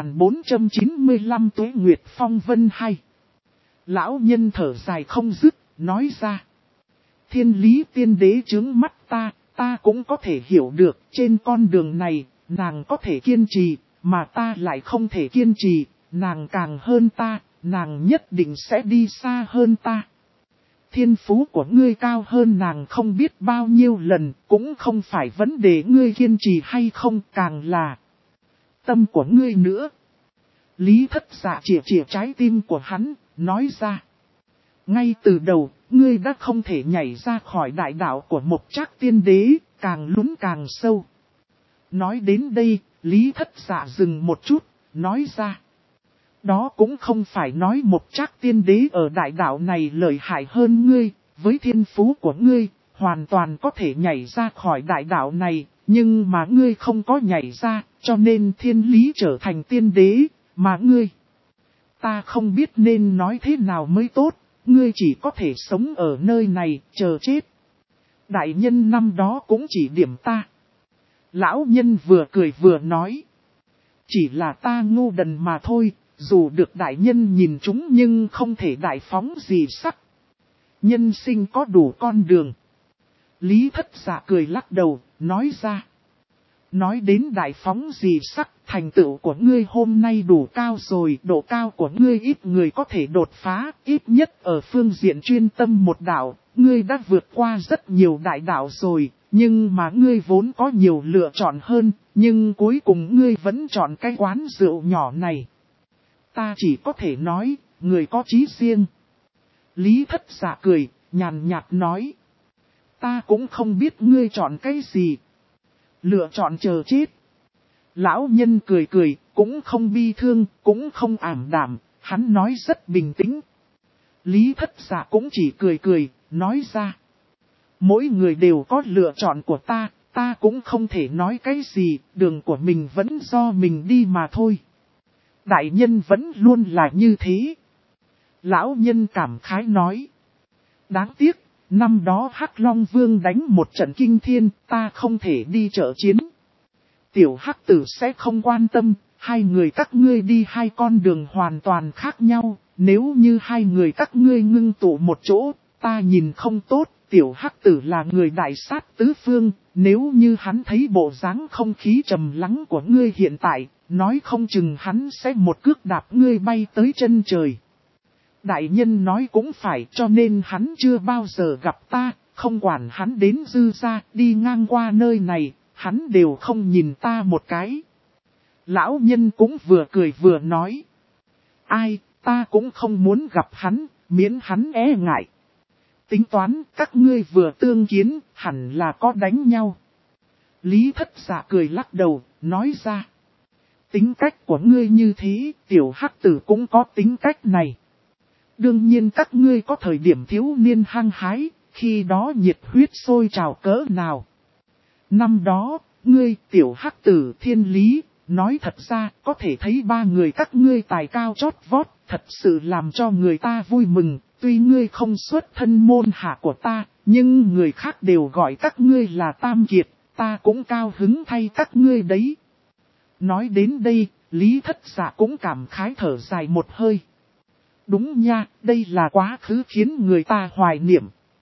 2495 Tuế Nguyệt Phong Vân hay. Lão nhân thở dài không dứt, nói ra. Thiên lý tiên đế chướng mắt ta cũng có thể hiểu được, trên con đường này, nàng có thể kiên trì, mà ta lại không thể kiên trì, nàng càng hơn ta, nàng nhất định sẽ đi xa hơn ta. Thiên phú của ngươi cao hơn nàng không biết bao nhiêu lần, cũng không phải vấn đề ngươi kiên trì hay không, càng là tâm của ngươi nữa. Lý Thất Dạ chĩa trái tim của hắn, nói ra. Ngay từ đầu, ngươi đã không thể nhảy ra khỏi đại đạo của Mộc Trác tiên đế, càng lún càng sâu. Nói đến đây, Lý Thất Dạ dừng một chút, nói ra. Đó cũng không phải nói Mộc Trác tiên đế ở đại đạo này lợi hại hơn ngươi, với thiên phú của ngươi, hoàn toàn có thể nhảy ra khỏi đại đạo này, nhưng mà ngươi không có nhảy ra, cho nên thiên lý trở thành tiên đế, mà ngươi. Ta không biết nên nói thế nào mới tốt, ngươi chỉ có thể sống ở nơi này, chờ chết. Đại nhân năm đó cũng chỉ điểm ta. Lão nhân vừa cười vừa nói. Chỉ là ta ngu đần mà thôi, dù được đại nhân nhìn chúng nhưng không thể đại phóng gì sắc. Nhân sinh có đủ con đường. Lý Thất Dạ cười lắc đầu, nói ra. Nói đến đại phóng gì sắc, thành tựu của ngươi hôm nay đủ cao rồi, độ cao của ngươi ít người có thể đột phá, ít nhất ở phương diện chuyên tâm một đạo, ngươi đã vượt qua rất nhiều đại đạo rồi, nhưng mà ngươi vốn có nhiều lựa chọn hơn, nhưng cuối cùng ngươi vẫn chọn cái quán rượu nhỏ này. Ta chỉ có thể nói, người có chí riêng. Lý Thất Dạ cười, nhàn nhạt nói. Ta cũng không biết ngươi chọn cái gì. Lựa chọn chờ chết. Lão nhân cười cười, cũng không bi thương, cũng không ảm đạm, hắn nói rất bình tĩnh. Lý Thất Dạ cũng chỉ cười cười, nói ra. Mỗi người đều có lựa chọn của ta cũng không thể nói cái gì, đường của mình vẫn do mình đi mà thôi. Đại nhân vẫn luôn là như thế. Lão nhân cảm khái nói. Đáng tiếc, năm đó Hắc Long Vương đánh một trận kinh thiên, ta không thể đi trợ chiến. Tiểu Hắc Tử sẽ không quan tâm, hai người các ngươi đi hai con đường hoàn toàn khác nhau, nếu như hai người các ngươi ngưng tụ một chỗ, ta nhìn không tốt, Tiểu Hắc Tử là người đại sát tứ phương, nếu như hắn thấy bộ dáng không khí trầm lắng của ngươi hiện tại, nói không chừng hắn sẽ một cước đạp ngươi bay tới chân trời. Đại nhân nói cũng phải, cho nên hắn chưa bao giờ gặp ta, không quản hắn đến Dư gia, đi ngang qua nơi này, hắn đều không nhìn ta một cái. Lão nhân cũng vừa cười vừa nói. Ai, ta cũng không muốn gặp hắn, miễn hắn e ngại. Tính toán, các ngươi vừa tương kiến, hẳn là có đánh nhau. Lý Thất Dạ cười lắc đầu, nói ra. Tính cách của ngươi như thế, Tiểu Hắc Tử cũng có tính cách này. Đương nhiên các ngươi có thời điểm thiếu niên hăng hái, khi đó nhiệt huyết sôi trào cỡ nào. Năm đó, ngươi Tiểu Hắc Tử Thiên Lý, nói thật ra có thể thấy ba người các ngươi tài cao chót vót, thật sự làm cho người ta vui mừng. Tuy ngươi không xuất thân môn hạ của ta, nhưng người khác đều gọi các ngươi là tam kiệt, ta cũng cao hứng thay các ngươi đấy. Nói đến đây, Lý Thất Dạ cũng cảm khái thở dài một hơi. Đúng nha, đây là quá khứ khiến người ta hoài niệm.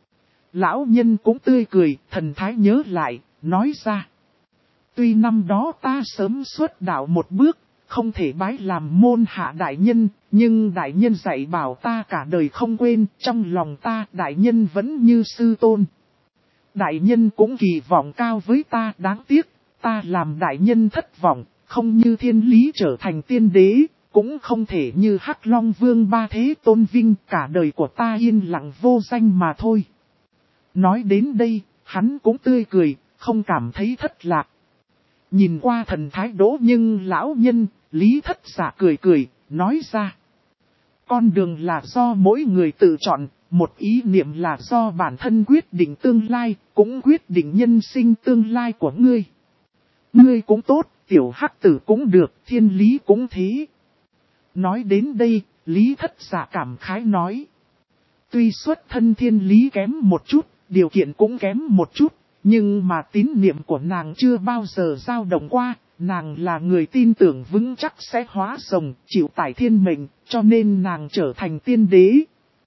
Lão nhân cũng tươi cười, thần thái nhớ lại, nói ra. Tuy năm đó ta sớm xuất đạo một bước, không thể bái làm môn hạ đại nhân, nhưng đại nhân dạy bảo ta cả đời không quên, trong lòng ta đại nhân vẫn như sư tôn. Đại nhân cũng kỳ vọng cao với ta, đáng tiếc, ta làm đại nhân thất vọng, không như Thiên Lý trở thành tiên đế, cũng không thể như Hắc Long Vương ba thế tôn vinh, cả đời của ta yên lặng vô danh mà thôi. Nói đến đây, hắn cũng tươi cười, không cảm thấy thất lạc. Nhìn qua thần thái đỗ nhưng lão nhân, Lý Thất Dạ cười cười, nói ra. Con đường là do mỗi người tự chọn, một ý niệm là do bản thân quyết định tương lai, cũng quyết định nhân sinh tương lai của ngươi. Ngươi cũng tốt, Tiểu Hắc Tử cũng được, Thiên Lý cũng thế. Nói đến đây, Lý Thất Dạ cảm khái nói. Tuy xuất thân Thiên Lý kém một chút, điều kiện cũng kém một chút, nhưng mà tín niệm của nàng chưa bao giờ dao động qua, nàng là người tin tưởng vững chắc sẽ hóa rồng, chịu tải thiên mệnh, cho nên nàng trở thành tiên đế.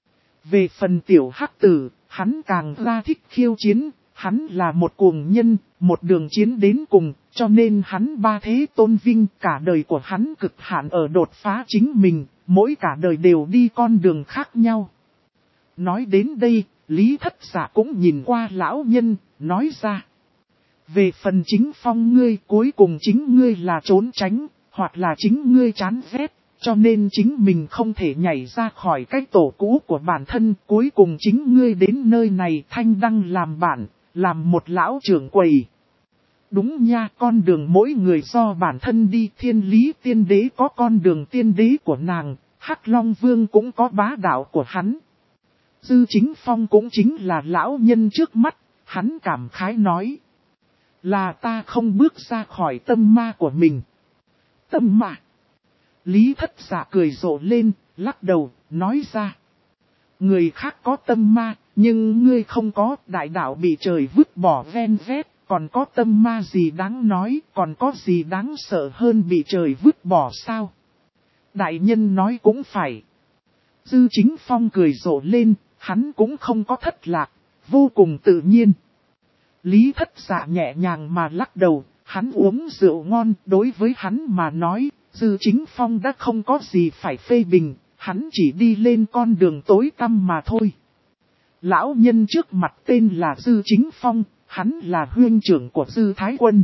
Về phần Tiểu Hắc Tử, hắn càng ra thích khiêu chiến, hắn là một cuồng nhân, một đường chiến đến cùng, cho nên hắn ba thế tôn vinh, cả đời của hắn cực hạn ở đột phá chính mình, mỗi cả đời đều đi con đường khác nhau. Nói đến đây, Lý Thất Dạ cũng nhìn qua lão nhân, nói ra. Về phần chính phong ngươi, cuối cùng chính ngươi là trốn tránh, hoặc là chính ngươi chán ghét, cho nên chính mình không thể nhảy ra khỏi cái tổ cũ của bản thân, cuối cùng chính ngươi đến nơi này thanh đăng làm bạn, làm một lão trưởng quầy. Đúng nha, con đường mỗi người do bản thân đi, Thiên Lý tiên đế có con đường tiên đế của nàng, Hắc Long Vương cũng có bá đạo của hắn. Dư Chính Phong cũng chính là lão nhân trước mắt, hắn cảm khái nói. Là ta không bước ra khỏi tâm ma của mình. Tâm ma. Lý Thất Dạ cười rộ lên, lắc đầu, nói ra. Người khác có tâm ma, nhưng ngươi không có, đại đạo bị trời vứt bỏ ven vét, còn có tâm ma gì đáng nói, còn có gì đáng sợ hơn bị trời vứt bỏ sao? Đại nhân nói cũng phải. Dư Chính Phong cười rộ lên, hắn cũng không có thất lạc, vô cùng tự nhiên. Lý Thất Dạ nhẹ nhàng mà lắc đầu, hắn uống rượu ngon, đối với hắn mà nói, Dư Chính Phong đã không có gì phải phê bình, hắn chỉ đi lên con đường tối tăm mà thôi. Lão nhân trước mặt tên là Dư Chính Phong, hắn là huynh trưởng của Dư Thái Quân.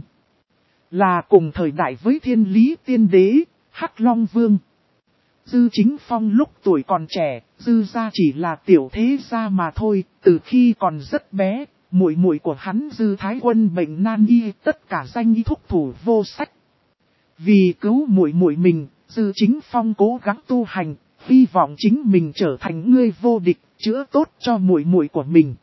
Là cùng thời đại với Thiên Lý Tiên Đế, Hắc Long Vương. Dư Chính Phong lúc tuổi còn trẻ, Dư gia chỉ là tiểu thế gia mà thôi, từ khi còn rất bé, muội muội của hắn Dư Thái Quân bệnh nan y, tất cả danh y thúc thủ vô sách. Vì cứu muội muội mình, Dư Chính Phong cố gắng tu hành, hy vọng chính mình trở thành người vô địch, chữa tốt cho muội muội của mình.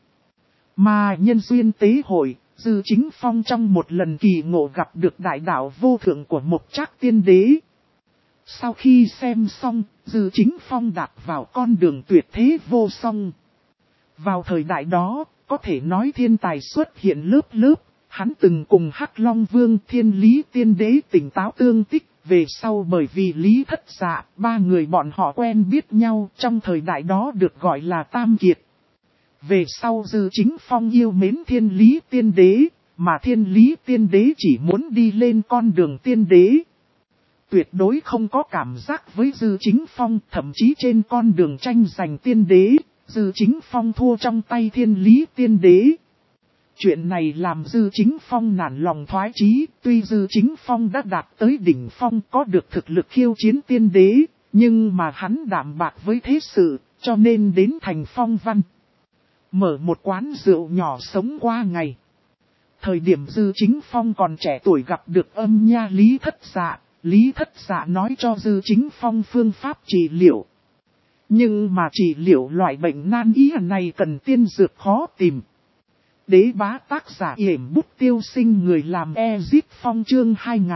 Mà nhân duyên tế hội, Dư Chính Phong trong một lần kỳ ngộ gặp được đại đạo vô thượng của Mộc Trác Tiên Đế. Sau khi xem xong, Dư Chính Phong đạp vào con đường tuyệt thế vô song. Vào thời đại đó, có thể nói thiên tài xuất hiện lớp lớp, hắn từng cùng Hắc Long Vương Thiên Lý Tiên Đế tỉnh táo tương tích, về sau bởi vì Lý Thất Dạ, ba người bọn họ quen biết nhau, trong thời đại đó được gọi là Tam Kiệt. Về sau Dư Chính Phong yêu mến Thiên Lý Tiên Đế, mà Thiên Lý Tiên Đế chỉ muốn đi lên con đường tiên đế. Tuyệt đối không có cảm giác với Dư Chính Phong, thậm chí trên con đường tranh giành tiên đế, Dư Chính Phong thua trong tay Thiên Lý Tiên Đế. Chuyện này làm Dư Chính Phong nản lòng thoái chí, tuy Dư Chính Phong đã đạt tới đỉnh phong có được thực lực khiêu chiến tiên đế, nhưng mà hắn đạm bạc với thế sự, cho nên đến thành phong văn. Mở một quán rượu nhỏ sống qua ngày. Thời điểm Dư Chính Phong còn trẻ tuổi gặp được âm nha Lý Thất Dạ, Lý Thất Dạ nói cho Dư Chính Phong phương pháp trị liệu. Nhưng mà trị liệu loại bệnh nan y này cần tiên dược khó tìm. Đế bá tác giả yểm bút tiêu sinh người làm Ezip Phong chương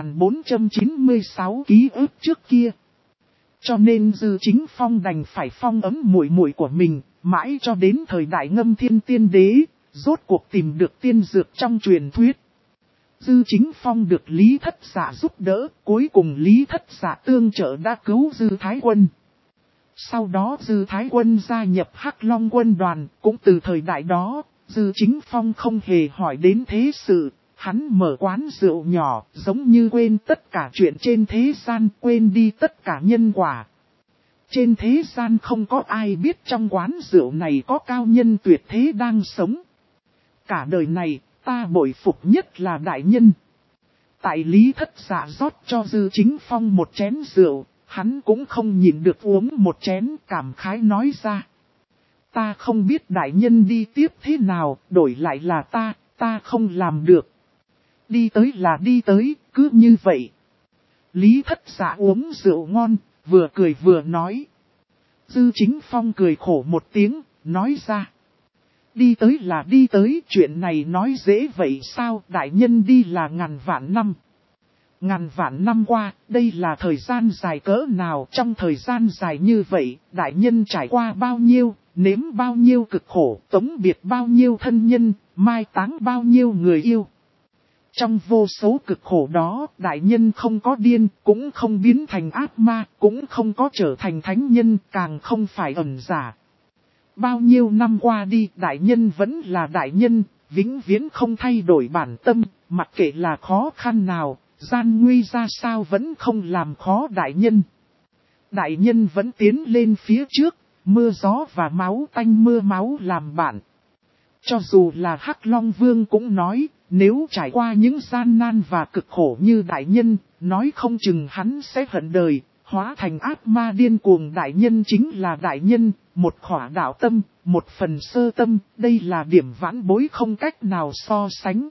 2496 ký ức trước kia. Cho nên Dư Chính Phong đành phải phong ấm muội muội của mình, mãi cho đến thời đại Ngâm Thiên Tiên Đế, rốt cuộc tìm được tiên dược trong truyền thuyết. Dư Chính Phong được Lý Thất Dạ giúp đỡ, cuối cùng Lý Thất Dạ tương trợ đã cứu Dư Thái Quân. Sau đó Dư Thái Quân gia nhập Hắc Long quân đoàn, cũng từ thời đại đó, Dư Chính Phong không hề hỏi đến thế sự, hắn mở quán rượu nhỏ, giống như quên tất cả chuyện trên thế gian, quên đi tất cả nhân quả. Trên thế gian không có ai biết trong quán rượu này có cao nhân tuyệt thế đang sống. Cả đời này, ta bội phục nhất là đại nhân. Tại Lý Thất Dạ rót cho Dư Chính Phong một chén rượu, hắn cũng không nhịn được uống một chén, cảm khái nói ra. Ta không biết đại nhân đi tiếp thế nào, đổi lại là ta không làm được. Đi tới là đi tới, cứ như vậy. Lý Thất Dạ uống rượu ngon, vừa cười vừa nói. Dư Chính Phong cười khổ một tiếng, nói ra. Đi tới là đi tới, chuyện này nói dễ vậy sao, đại nhân đi là ngàn vạn năm. Ngàn vạn năm qua, đây là thời gian dài cỡ nào, trong thời gian dài như vậy, đại nhân trải qua bao nhiêu, nếm bao nhiêu cực khổ, tống biệt bao nhiêu thân nhân, mai táng bao nhiêu người yêu. Trong vô số cực khổ đó, đại nhân không có điên, cũng không biến thành ác ma, cũng không có trở thành thánh nhân, càng không phải ẩn giả. Bao nhiêu năm qua đi, đại nhân vẫn là đại nhân, vĩnh viễn không thay đổi bản tâm, mặc kệ là khó khăn nào, gian nguy ra sao vẫn không làm khó đại nhân. Đại nhân vẫn tiến lên phía trước, mưa gió và máu tanh mưa máu làm bạn. Cho dù là Hắc Long Vương cũng nói, nếu trải qua những gian nan và cực khổ như đại nhân, nói không chừng hắn sẽ hận đời, hóa thành ác ma điên cuồng. Đại nhân chính là đại nhân, một khỏa đạo tâm, một phần sơ tâm, đây là điểm vãn bối không cách nào so sánh.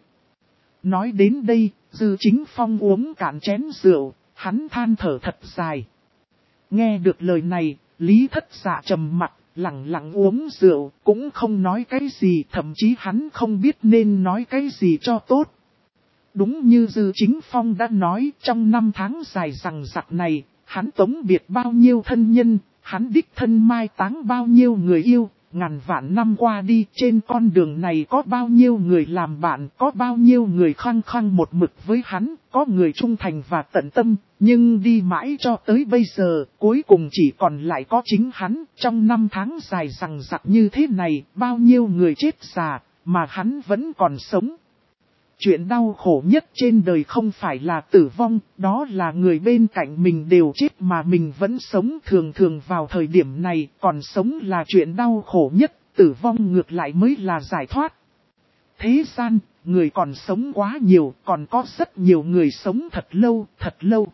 Nói đến đây, Dư Chính Phong uống cạn chén rượu, hắn than thở thật dài. Nghe được lời này, Lý Thất Dạ trầm mặt, lặng lặng uống rượu, cũng không nói cái gì, thậm chí hắn không biết nên nói cái gì cho tốt. Đúng như Dư Chính Phong đã nói, trong năm tháng dài dằng dặc này, hắn tống biệt bao nhiêu thân nhân, hắn đích thân mai táng bao nhiêu người yêu, ngàn vạn năm qua đi, trên con đường này có bao nhiêu người làm bạn, có bao nhiêu người khăng khăng một mực với hắn, có người trung thành và tận tâm, nhưng đi mãi cho tới bây giờ, cuối cùng chỉ còn lại có chính hắn. Trong năm tháng dài dằng dặc như thế này, bao nhiêu người chết già, mà hắn vẫn còn sống. Chuyện đau khổ nhất trên đời không phải là tử vong, đó là người bên cạnh mình đều chết mà mình vẫn sống. Thường thường vào thời điểm này, còn sống là chuyện đau khổ nhất, tử vong ngược lại mới là giải thoát. Thế gian, người còn sống quá nhiều, còn có rất nhiều người sống thật lâu, thật lâu.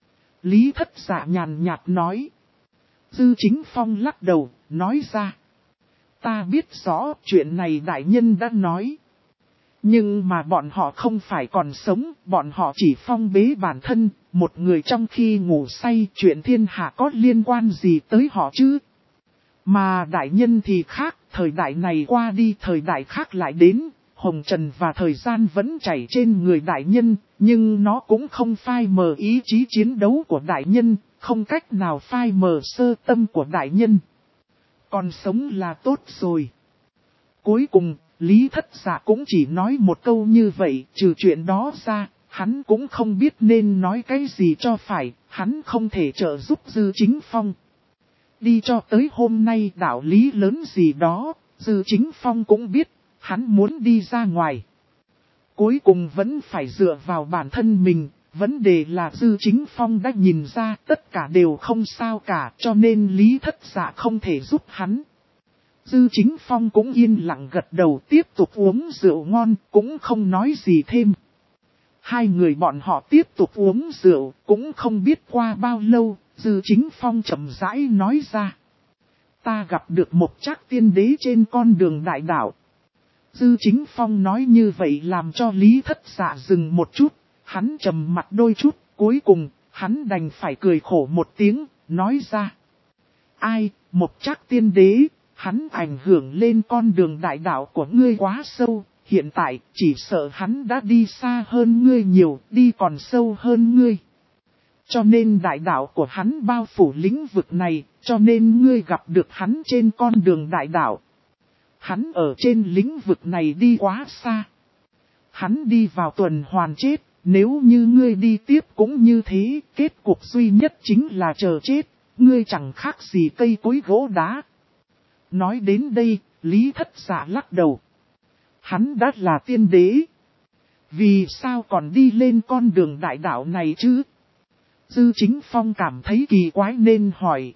Lý Thất Dạ nhàn nhạt nói. Dư Chính Phong lắc đầu, nói ra. Ta biết rõ chuyện này đại nhân đã nói. Nhưng mà bọn họ không phải còn sống, bọn họ chỉ phong bế bản thân, một người trong khi ngủ say, chuyện thiên hạ có liên quan gì tới họ chứ? Mà đại nhân thì khác, thời đại này qua đi, thời đại khác lại đến, hồng trần và thời gian vẫn chảy trên người đại nhân, nhưng nó cũng không phai mờ ý chí chiến đấu của đại nhân, không cách nào phai mờ sơ tâm của đại nhân. Còn sống là tốt rồi. Cuối cùng, Lý Thất Dạ cũng chỉ nói một câu như vậy, trừ chuyện đó ra, hắn cũng không biết nên nói cái gì cho phải, hắn không thể trợ giúp Dư Chính Phong. Đi cho tới hôm nay đạo lý lớn gì đó, Dư Chính Phong cũng biết, hắn muốn đi ra ngoài. Cuối cùng vẫn phải dựa vào bản thân mình, vấn đề là Dư Chính Phong đã nhìn ra tất cả đều không sao cả, cho nên Lý Thất Dạ không thể giúp hắn. Dư Chính Phong cũng yên lặng gật đầu, tiếp tục uống rượu ngon, cũng không nói gì thêm. Hai người bọn họ tiếp tục uống rượu, cũng không biết qua bao lâu, Dư Chính Phong chậm rãi nói ra. Ta gặp được một Trác Tiên Đế trên con đường đại đạo. Dư Chính Phong nói như vậy làm cho Lý Thất Dạ dừng một chút, hắn trầm mặt đôi chút, cuối cùng, hắn đành phải cười khổ một tiếng, nói ra. Ai, một Trác Tiên Đế? Hắn ảnh hưởng lên con đường đại đạo của ngươi quá sâu, hiện tại chỉ sợ hắn đã đi xa hơn ngươi nhiều, đi còn sâu hơn ngươi. Cho nên đại đạo của hắn bao phủ lĩnh vực này, cho nên ngươi gặp được hắn trên con đường đại đạo. Hắn ở trên lĩnh vực này đi quá xa. Hắn đi vào tuần hoàn chết, nếu như ngươi đi tiếp cũng như thế, kết cục duy nhất chính là chờ chết, ngươi chẳng khác gì cây cối gỗ đá. Nói đến đây, Lý Thất Dạ lắc đầu. Hắn đã là tiên đế. Vì sao còn đi lên con đường đại đạo này chứ? Dư Chính Phong cảm thấy kỳ quái nên hỏi.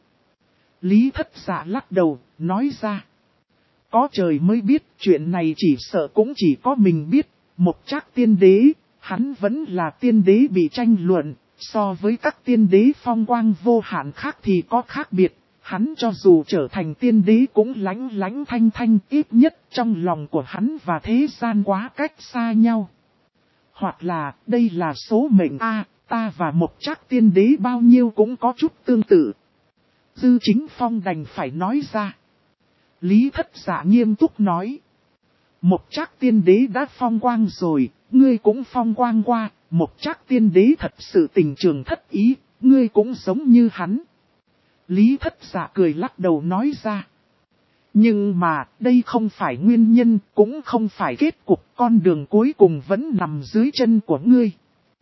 Lý Thất Dạ lắc đầu, nói ra. Có trời mới biết, chuyện này chỉ sợ cũng chỉ có mình biết. Một Trác Tiên Đế, hắn vẫn là tiên đế bị tranh luận, so với các tiên đế phong quang vô hạn khác thì có khác biệt. Hắn cho dù trở thành tiên đế cũng lánh lánh thanh thanh, ít nhất trong lòng của hắn và thế gian quá cách xa nhau. Hoặc là đây là số mệnh A, ta và một Trác Tiên Đế bao nhiêu cũng có chút tương tự. Dư Chính Phong đành phải nói ra. Lý Thất Dạ nghiêm túc nói. Một Trác Tiên Đế đã phong quang rồi, ngươi cũng phong quang qua, một Trác Tiên Đế thật sự tình trường thất ý, ngươi cũng giống như hắn. Lý Thất Dạ cười lắc đầu nói ra. Nhưng mà, đây không phải nguyên nhân, cũng không phải kết cục, con đường cuối cùng vẫn nằm dưới chân của ngươi.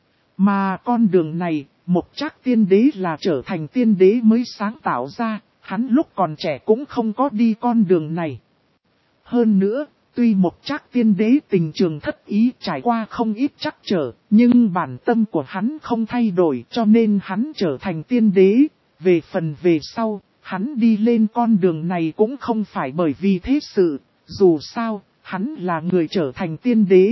Mà con đường này, một Trác Tiên Đế là trở thành tiên đế mới sáng tạo ra, hắn lúc còn trẻ cũng không có đi con đường này. Hơn nữa, tuy một Trác Tiên Đế tình trường thất ý trải qua không ít trắc trở, nhưng bản tâm của hắn không thay đổi cho nên hắn trở thành tiên đế. Về phần về sau, hắn đi lên con đường này cũng không phải bởi vì thế sự, dù sao, hắn là người trở thành tiên đế.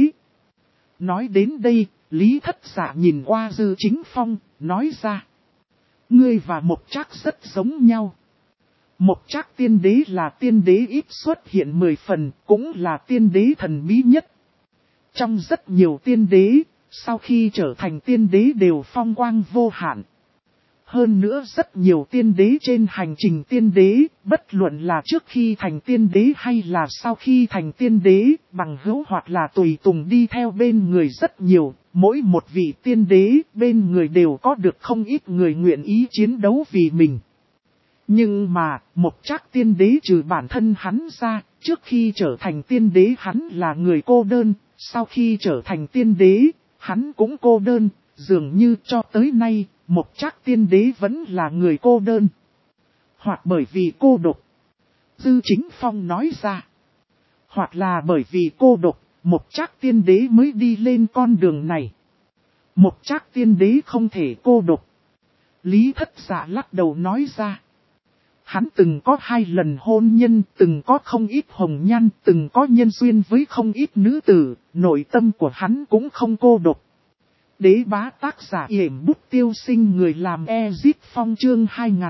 Nói đến đây, Lý Thất Dạ nhìn qua Dư Chính Phong, nói ra. Ngươi và Mộc Trác rất giống nhau. Mộc Trác Tiên Đế là tiên đế ít xuất hiện 10 phần, cũng là tiên đế thần bí nhất. Trong rất nhiều tiên đế, sau khi trở thành tiên đế đều phong quang vô hạn. Hơn nữa rất nhiều tiên đế trên hành trình tiên đế, bất luận là trước khi thành tiên đế hay là sau khi thành tiên đế, bằng hữu hoặc là tùy tùng đi theo bên người rất nhiều, mỗi một vị tiên đế bên người đều có được không ít người nguyện ý chiến đấu vì mình. Nhưng mà, Mộc Trác tiên đế trừ bản thân hắn ra, trước khi trở thành tiên đế hắn là người cô đơn, sau khi trở thành tiên đế, hắn cũng cô đơn, dường như cho tới nay, Mộc Trác tiên đế vẫn là người cô đơn. Hoặc bởi vì cô độc, Dư Chính Phong nói ra. Hoặc là bởi vì cô độc, Mộc Trác tiên đế mới đi lên con đường này. Mộc Trác tiên đế không thể cô độc. Lý Thất Dạ lắc đầu nói ra. Hắn từng có 2 lần hôn nhân, từng có không ít hồng nhan, từng có nhân duyên với không ít nữ tử, nội tâm của hắn cũng không cô độc. Đế bá tác giả yểm bút tiêu sinh người làm Ezip Phong chương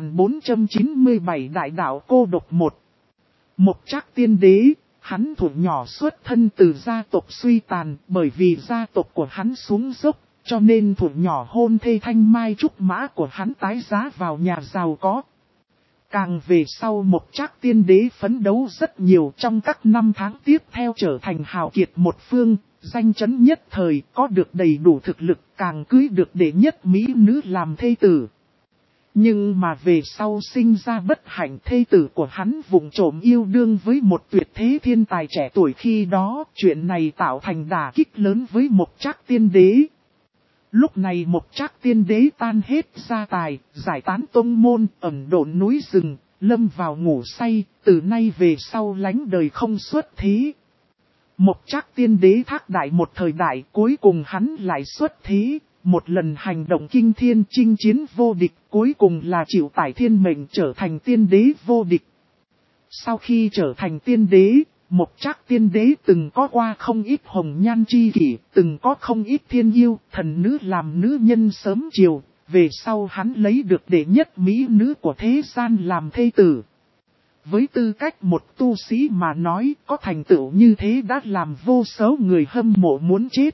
2497 đại đạo cô độc 1. Mộc Trác tiên đế, hắn thủ nhỏ xuất thân từ gia tộc suy tàn, bởi vì gia tộc của hắn xuống dốc, cho nên thủ nhỏ hôn thê thanh mai trúc mã của hắn tái giá vào nhà giàu có. Càng về sau Mộc Trác tiên đế phấn đấu rất nhiều trong các năm tháng tiếp theo trở thành hào kiệt một phương, danh chấn nhất thời, có được đầy đủ thực lực, càng cưới được đệ nhất mỹ nữ làm thê tử. Nhưng mà về sau sinh ra bất hạnh, thê tử của hắn vụng trộm yêu đương với một tuyệt thế thiên tài trẻ tuổi, khi đó chuyện này tạo thành đả kích lớn với Mộc Trác tiên đế. Lúc này Mộc Trác tiên đế tan hết gia tài, giải tán tông môn, ẩn độn núi rừng, lâm vào ngủ say, từ nay về sau lánh đời không xuất thế. Mộc Trác tiên đế thác đại một thời đại, cuối cùng hắn lại xuất thế, một lần hành động kinh thiên chinh chiến vô địch, cuối cùng là chịu tải thiên mệnh trở thành tiên đế vô địch. Sau khi trở thành tiên đế, Mộc Trác tiên đế từng có qua không ít hồng nhan chi kỷ, từng có không ít thiên yêu, thần nữ làm nữ nhân sớm chiều, về sau hắn lấy được đệ nhất mỹ nữ của thế gian làm thê tử. Với tư cách một tu sĩ mà nói, có thành tựu như thế đã làm vô số người hâm mộ muốn chết.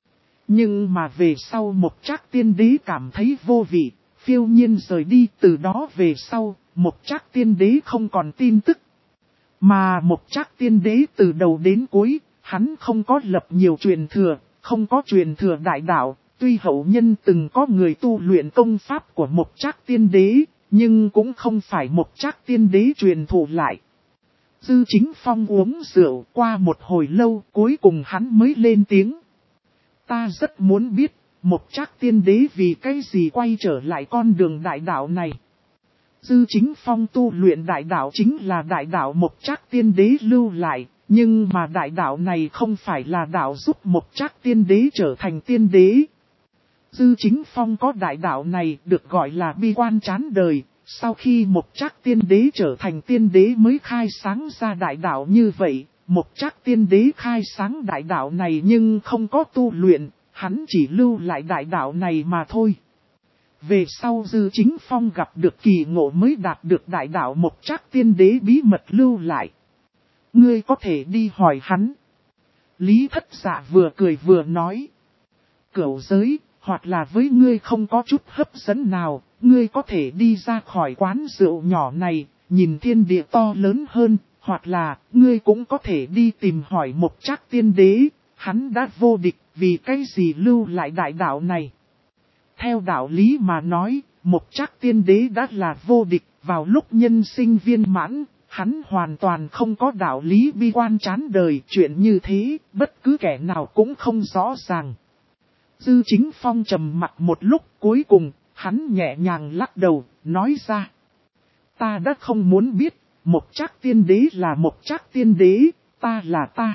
Nhưng mà về sau Mộc Trác tiên đế cảm thấy vô vị, phiêu nhiên rời đi, từ đó về sau, Mộc Trác tiên đế không còn tin tức. Mà Mộc Trác tiên đế từ đầu đến cuối, hắn không có lập nhiều truyền thừa, không có truyền thừa đại đạo, tuy hậu nhân từng có người tu luyện công pháp của Mộc Trác tiên đế, nhưng cũng không phải Mộc Trác tiên đế truyền thụ lại. Dư Chính Phong uống rượu qua một hồi lâu, cuối cùng hắn mới lên tiếng. Ta rất muốn biết, Mộc Trác tiên đế vì cái gì quay trở lại con đường đại đạo này. Dư Chính Phong tu luyện đại đạo chính là đại đạo Mộc Trác tiên đế lưu lại, nhưng mà đại đạo này không phải là đạo giúp Mộc Trác tiên đế trở thành tiên đế. Dư Chính Phong có đại đạo này được gọi là bi quan chán đời, sau khi Mộc Trác tiên đế trở thành tiên đế mới khai sáng ra đại đạo như vậy. Mộc Trác tiên đế khai sáng đại đạo này nhưng không có tu luyện, hắn chỉ lưu lại đại đạo này mà thôi. Về sau Dư Chính Phong gặp được kỳ ngộ mới đạt được đại đạo Mộc Trác tiên đế bí mật lưu lại. Ngươi có thể đi hỏi hắn. Lý Thất Dạ vừa cười vừa nói. Cửu giới, hoặc là với ngươi không có chút hấp dẫn nào, ngươi có thể đi ra khỏi quán rượu nhỏ này, nhìn thiên địa to lớn hơn. Hoặc là, ngươi cũng có thể đi tìm hỏi Mộc Trác tiên đế, hắn đã vô địch, vì cái gì lưu lại đại đạo này. Theo đạo lý mà nói, Mộc Trác tiên đế đã là vô địch, vào lúc nhân sinh viên mãn, hắn hoàn toàn không có đạo lý bi quan chán đời. Chuyện như thế, bất cứ kẻ nào cũng không rõ ràng. Dư Chính Phong trầm mặt một lúc, cuối cùng, hắn nhẹ nhàng lắc đầu, nói ra. Ta đã không muốn biết. Mộc Trác tiên đế là Mộc Trác tiên đế, ta là ta.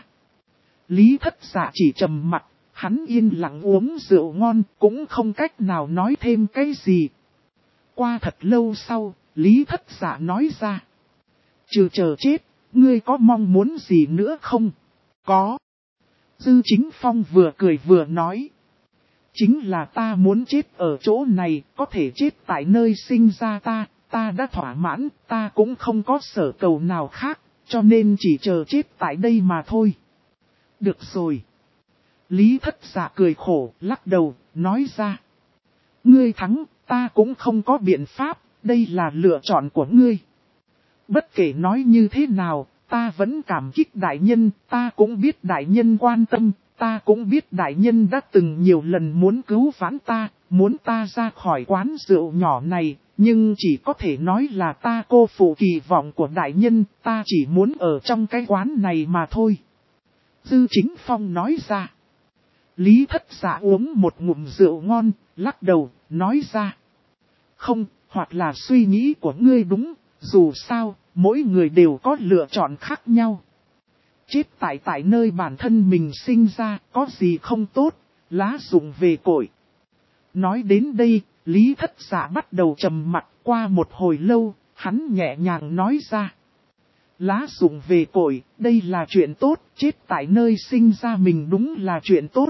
Lý Thất Dạ chỉ trầm mặt, hắn yên lặng uống rượu ngon, cũng không cách nào nói thêm cái gì. Qua thật lâu sau, Lý Thất Dạ nói ra. Trừ chờ chết, ngươi có mong muốn gì nữa không? Có. Dư Chính Phong vừa cười vừa nói. Chính là ta muốn chết ở chỗ này, có thể chết tại nơi sinh ra ta. Ta đã thỏa mãn, ta cũng không có sở cầu nào khác, cho nên chỉ chờ chết tại đây mà thôi. Được rồi. Lý Thất Dạ cười khổ, lắc đầu, nói ra. Ngươi thắng, ta cũng không có biện pháp, đây là lựa chọn của ngươi. Bất kể nói như thế nào, ta vẫn cảm kích đại nhân, ta cũng biết đại nhân quan tâm, ta cũng biết đại nhân đã từng nhiều lần muốn cứu vãn ta, muốn ta ra khỏi quán rượu nhỏ này, nhưng chỉ có thể nói là ta cô phụ kỳ vọng của đại nhân, ta chỉ muốn ở trong cái quán này mà thôi. Dư Chính Phong nói ra. Lý Thất Dạ uống một ngụm rượu ngon, lắc đầu, nói ra. Không, hoặc là suy nghĩ của ngươi đúng, dù sao, mỗi người đều có lựa chọn khác nhau. Chết tại nơi bản thân mình sinh ra, có gì không tốt, lá rụng về cội. Nói đến đây, Lý Thất Dạ bắt đầu trầm mặc, qua một hồi lâu, hắn nhẹ nhàng nói ra. Lá rụng về cội, đây là chuyện tốt, chết tại nơi sinh ra mình đúng là chuyện tốt.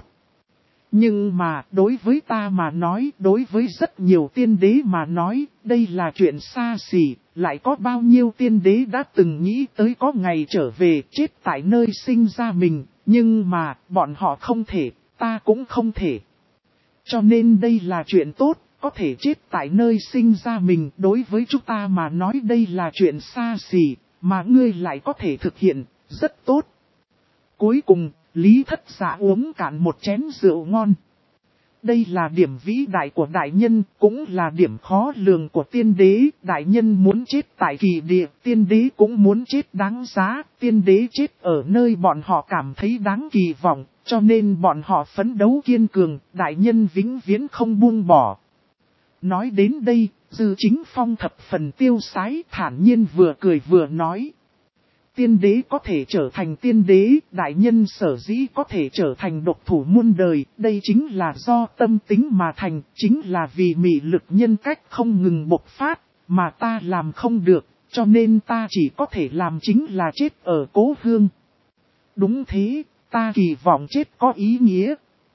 Nhưng mà, đối với ta mà nói, đối với rất nhiều tiên đế mà nói, đây là chuyện xa xỉ, lại có bao nhiêu tiên đế đã từng nghĩ tới có ngày trở về chết tại nơi sinh ra mình, nhưng mà, bọn họ không thể, ta cũng không thể. Cho nên đây là chuyện tốt, có thể chết tại nơi sinh ra mình, đối với chúng ta mà nói đây là chuyện xa xỉ, mà ngươi lại có thể thực hiện, rất tốt. Cuối cùng, Lý Thất Dạ uống cạn một chén rượu ngon. Đây là điểm vĩ đại của đại nhân, cũng là điểm khó lường của tiên đế. Đại nhân muốn chết tại kỳ địa, tiên đế cũng muốn chết đáng giá. Tiên đế chết ở nơi bọn họ cảm thấy đáng kỳ vọng, cho nên bọn họ phấn đấu kiên cường, đại nhân vĩnh viễn không buông bỏ. Nói đến đây, Dư Chính Phong thập phần tiêu sái, thản nhiên vừa cười vừa nói. Tiên đế có thể trở thành tiên đế, đại nhân sở dĩ có thể trở thành độc thủ muôn đời, đây chính là do tâm tính mà thành, chính là vì mị lực nhân cách không ngừng bộc phát, mà ta làm không được, cho nên ta chỉ có thể làm chính là chết ở cố hương. Đúng thế, ta kỳ vọng chết có ý nghĩa.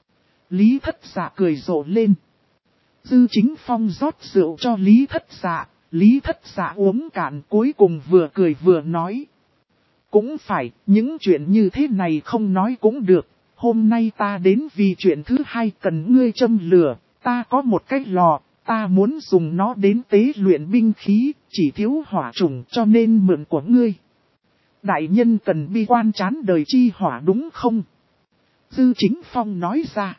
Lý Thất Dạ cười rộ lên. Dư Chính Phong rót rượu cho Lý Thất Dạ, Lý Thất Dạ uống cạn cuối cùng vừa cười vừa nói. Cũng phải, những chuyện như thế này không nói cũng được, hôm nay ta đến vì chuyện thứ hai cần ngươi châm lửa, ta có một cái lò, ta muốn dùng nó đến tế luyện binh khí, chỉ thiếu hỏa trùng cho nên mượn của ngươi. Đại nhân cần bi quan chán đời chi hỏa đúng không? Dư Chính Phong nói ra.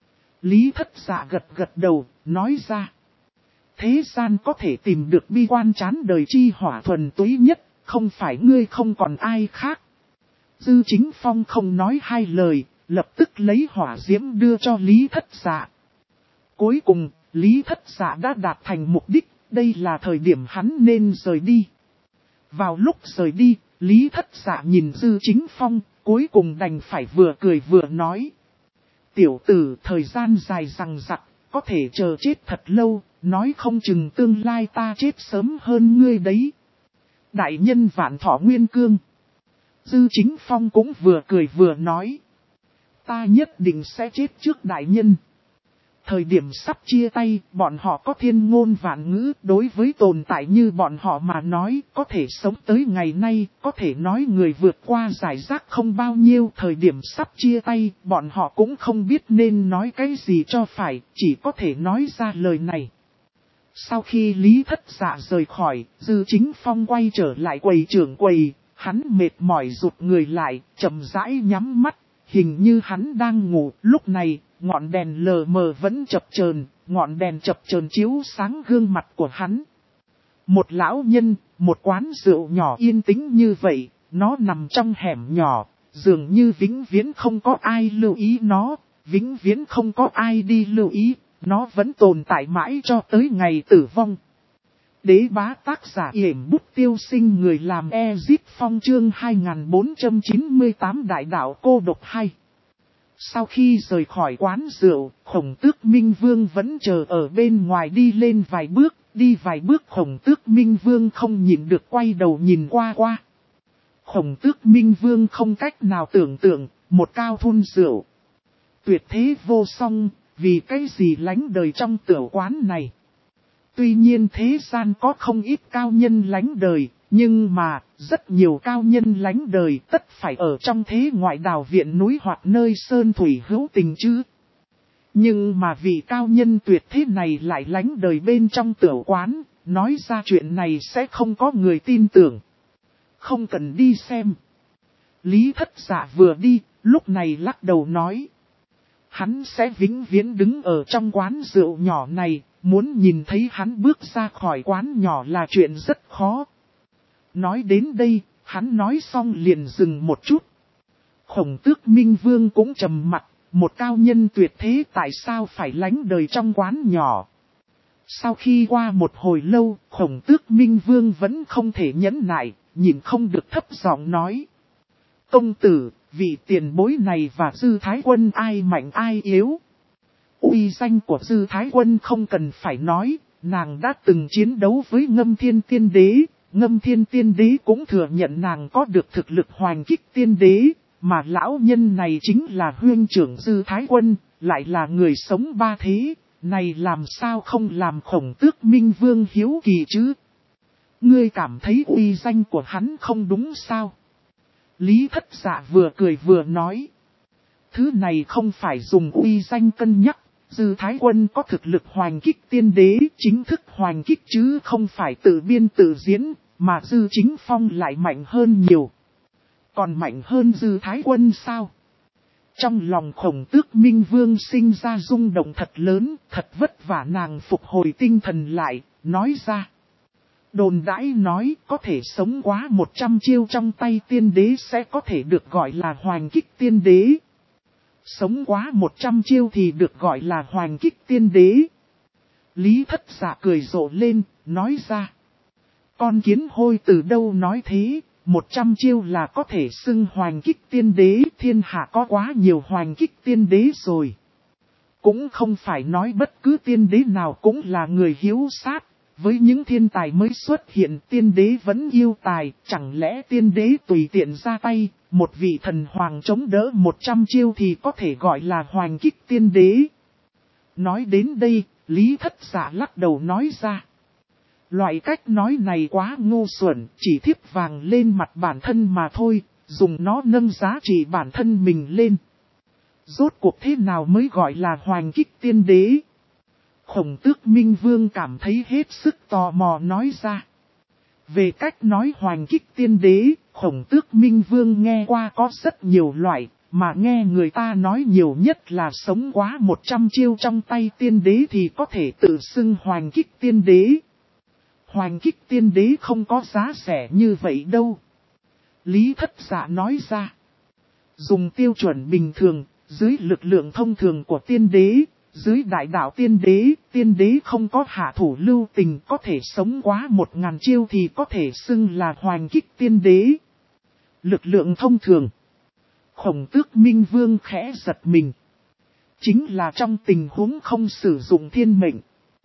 Lý Thất Dạ gật gật đầu, nói ra. Thế gian có thể tìm được bi quan chán đời chi hỏa thuần túy nhất, không phải ngươi không còn ai khác. Dư Chính Phong không nói hai lời, lập tức lấy hỏa diễm đưa cho Lý Thất Dạ. Cuối cùng, Lý Thất Dạ đã đạt thành mục đích, đây là thời điểm hắn nên rời đi. Vào lúc rời đi, Lý Thất Dạ nhìn Dư Chính Phong, cuối cùng đành phải vừa cười vừa nói. Tiểu tử, thời gian dài rằng rặc, có thể chờ chết thật lâu, nói không chừng tương lai ta chết sớm hơn ngươi đấy. Đại nhân vạn thọ nguyên cương. Dư Chính Phong cũng vừa cười vừa nói. Ta nhất định sẽ chết trước đại nhân. Thời điểm sắp chia tay, bọn họ có thiên ngôn vạn ngữ, đối với tồn tại như bọn họ mà nói, có thể sống tới ngày nay, có thể nói người vượt qua giải rác không bao nhiêu. Thời điểm sắp chia tay, bọn họ cũng không biết nên nói cái gì cho phải, chỉ có thể nói ra lời này. Sau khi Lý Thất Dạ rời khỏi, Dư Chính Phong quay trở lại quầy trưởng quầy, hắn mệt mỏi rụt người lại, chậm rãi nhắm mắt, hình như hắn đang ngủ. Lúc này, ngọn đèn lờ mờ vẫn chập chờn, ngọn đèn chập chờn chiếu sáng gương mặt của hắn. Một lão nhân, một quán rượu nhỏ yên tĩnh như vậy, nó nằm trong hẻm nhỏ, dường như vĩnh viễn không có ai lưu ý nó, vĩnh viễn không có ai đi lưu ý. Nó vẫn tồn tại mãi cho tới ngày tử vong. Đế bá tác giả yểm bút tiêu sinh người làm Ezip Phong chương 2498 đại đạo cô độc 2. Sau khi rời khỏi quán rượu, Khổng Tước Minh Vương vẫn chờ ở bên ngoài đi lên vài bước. Đi vài bước Khổng Tước Minh Vương không nhịn được quay đầu nhìn qua. Khổng Tước Minh Vương không cách nào tưởng tượng, một cao thun rượu. Tuyệt thế vô song. Vì cái gì lánh đời trong tiểu quán này? Tuy nhiên thế gian có không ít cao nhân lánh đời, nhưng mà, rất nhiều cao nhân lánh đời tất phải ở trong thế ngoại đảo viện núi hoặc nơi sơn thủy hữu tình chứ. Nhưng mà vị cao nhân tuyệt thế này lại lánh đời bên trong tiểu quán, nói ra chuyện này sẽ không có người tin tưởng. Không cần đi xem. Lý Thất Dạ vừa đi, lúc này lắc đầu nói. Hắn sẽ vĩnh viễn đứng ở trong quán rượu nhỏ này, muốn nhìn thấy hắn bước ra khỏi quán nhỏ là chuyện rất khó. Nói đến đây, hắn nói xong liền dừng một chút. Khổng Tước Minh Vương cũng trầm mặt, một cao nhân tuyệt thế tại sao phải lánh đời trong quán nhỏ. Sau khi qua một hồi lâu, Khổng Tước Minh Vương vẫn không thể nhẫn nại, nhìn không được thấp giọng nói. Công tử, vị tiền bối này và Dư Thái Quân ai mạnh ai yếu? Uy danh của Dư Thái Quân không cần phải nói, nàng đã từng chiến đấu với Ngâm Thiên Tiên Đế, Ngâm Thiên Tiên Đế cũng thừa nhận nàng có được thực lực hoành kích tiên đế, mà lão nhân này chính là huynh trưởng Dư Thái Quân, lại là người sống ba thế, này làm sao không làm Khổng Tước Minh Vương hiếu kỳ chứ? Ngươi cảm thấy uy danh của hắn không đúng sao? Lý Thất Dạ vừa cười vừa nói. Thứ này không phải dùng uy danh cân nhắc, Dư Thái Quân có thực lực hoành kích tiên đế, chính thức hoành kích chứ không phải tự biên tự diễn, mà Dư Chính Phong lại mạnh hơn nhiều. Còn mạnh hơn Dư Thái Quân sao? Trong lòng Khổng Tước Minh Vương sinh ra rung động thật lớn, thật vất vả nàng phục hồi tinh thần lại, nói ra. Đồn đãi nói có thể sống quá 100 chiêu trong tay tiên đế sẽ có thể được gọi là hoành kích tiên đế. Sống quá 100 chiêu thì được gọi là hoành kích tiên đế. Lý Thất Dạ cười rộ lên, nói ra. Con kiến hôi từ đâu nói thế, 100 chiêu là có thể xưng hoành kích tiên đế, thiên hạ có quá nhiều hoành kích tiên đế rồi. Cũng không phải nói bất cứ tiên đế nào cũng là người hiếu sát. Với những thiên tài mới xuất hiện tiên đế vẫn yêu tài, chẳng lẽ tiên đế tùy tiện ra tay, một vị thần hoàng chống đỡ 100 chiêu thì có thể gọi là hoành kích tiên đế. Nói đến đây, Lý Thất Dạ lắc đầu nói ra. Loại cách nói này quá ngu xuẩn, chỉ thiếp vàng lên mặt bản thân mà thôi, dùng nó nâng giá trị bản thân mình lên. Rốt cuộc thế nào mới gọi là hoành kích tiên đế? Khổng Tước Minh Vương cảm thấy hết sức tò mò nói ra. Về cách nói hoành kích tiên đế, Khổng Tước Minh Vương nghe qua có rất nhiều loại, mà nghe người ta nói nhiều nhất là sống quá 100 chiêu trong tay tiên đế thì có thể tự xưng hoành kích tiên đế. Hoành kích tiên đế không có giá rẻ như vậy đâu. Lý Thất Dạ nói ra. Dùng tiêu chuẩn bình thường, dưới lực lượng thông thường của tiên đế, dưới đại đạo tiên đế không có hạ thủ lưu tình có thể sống quá 1000 chiêu thì có thể xưng là hoành kích tiên đế. Lực lượng thông thường. Khổng Tước Minh Vương khẽ giật mình. Chính là trong tình huống không sử dụng thiên mệnh.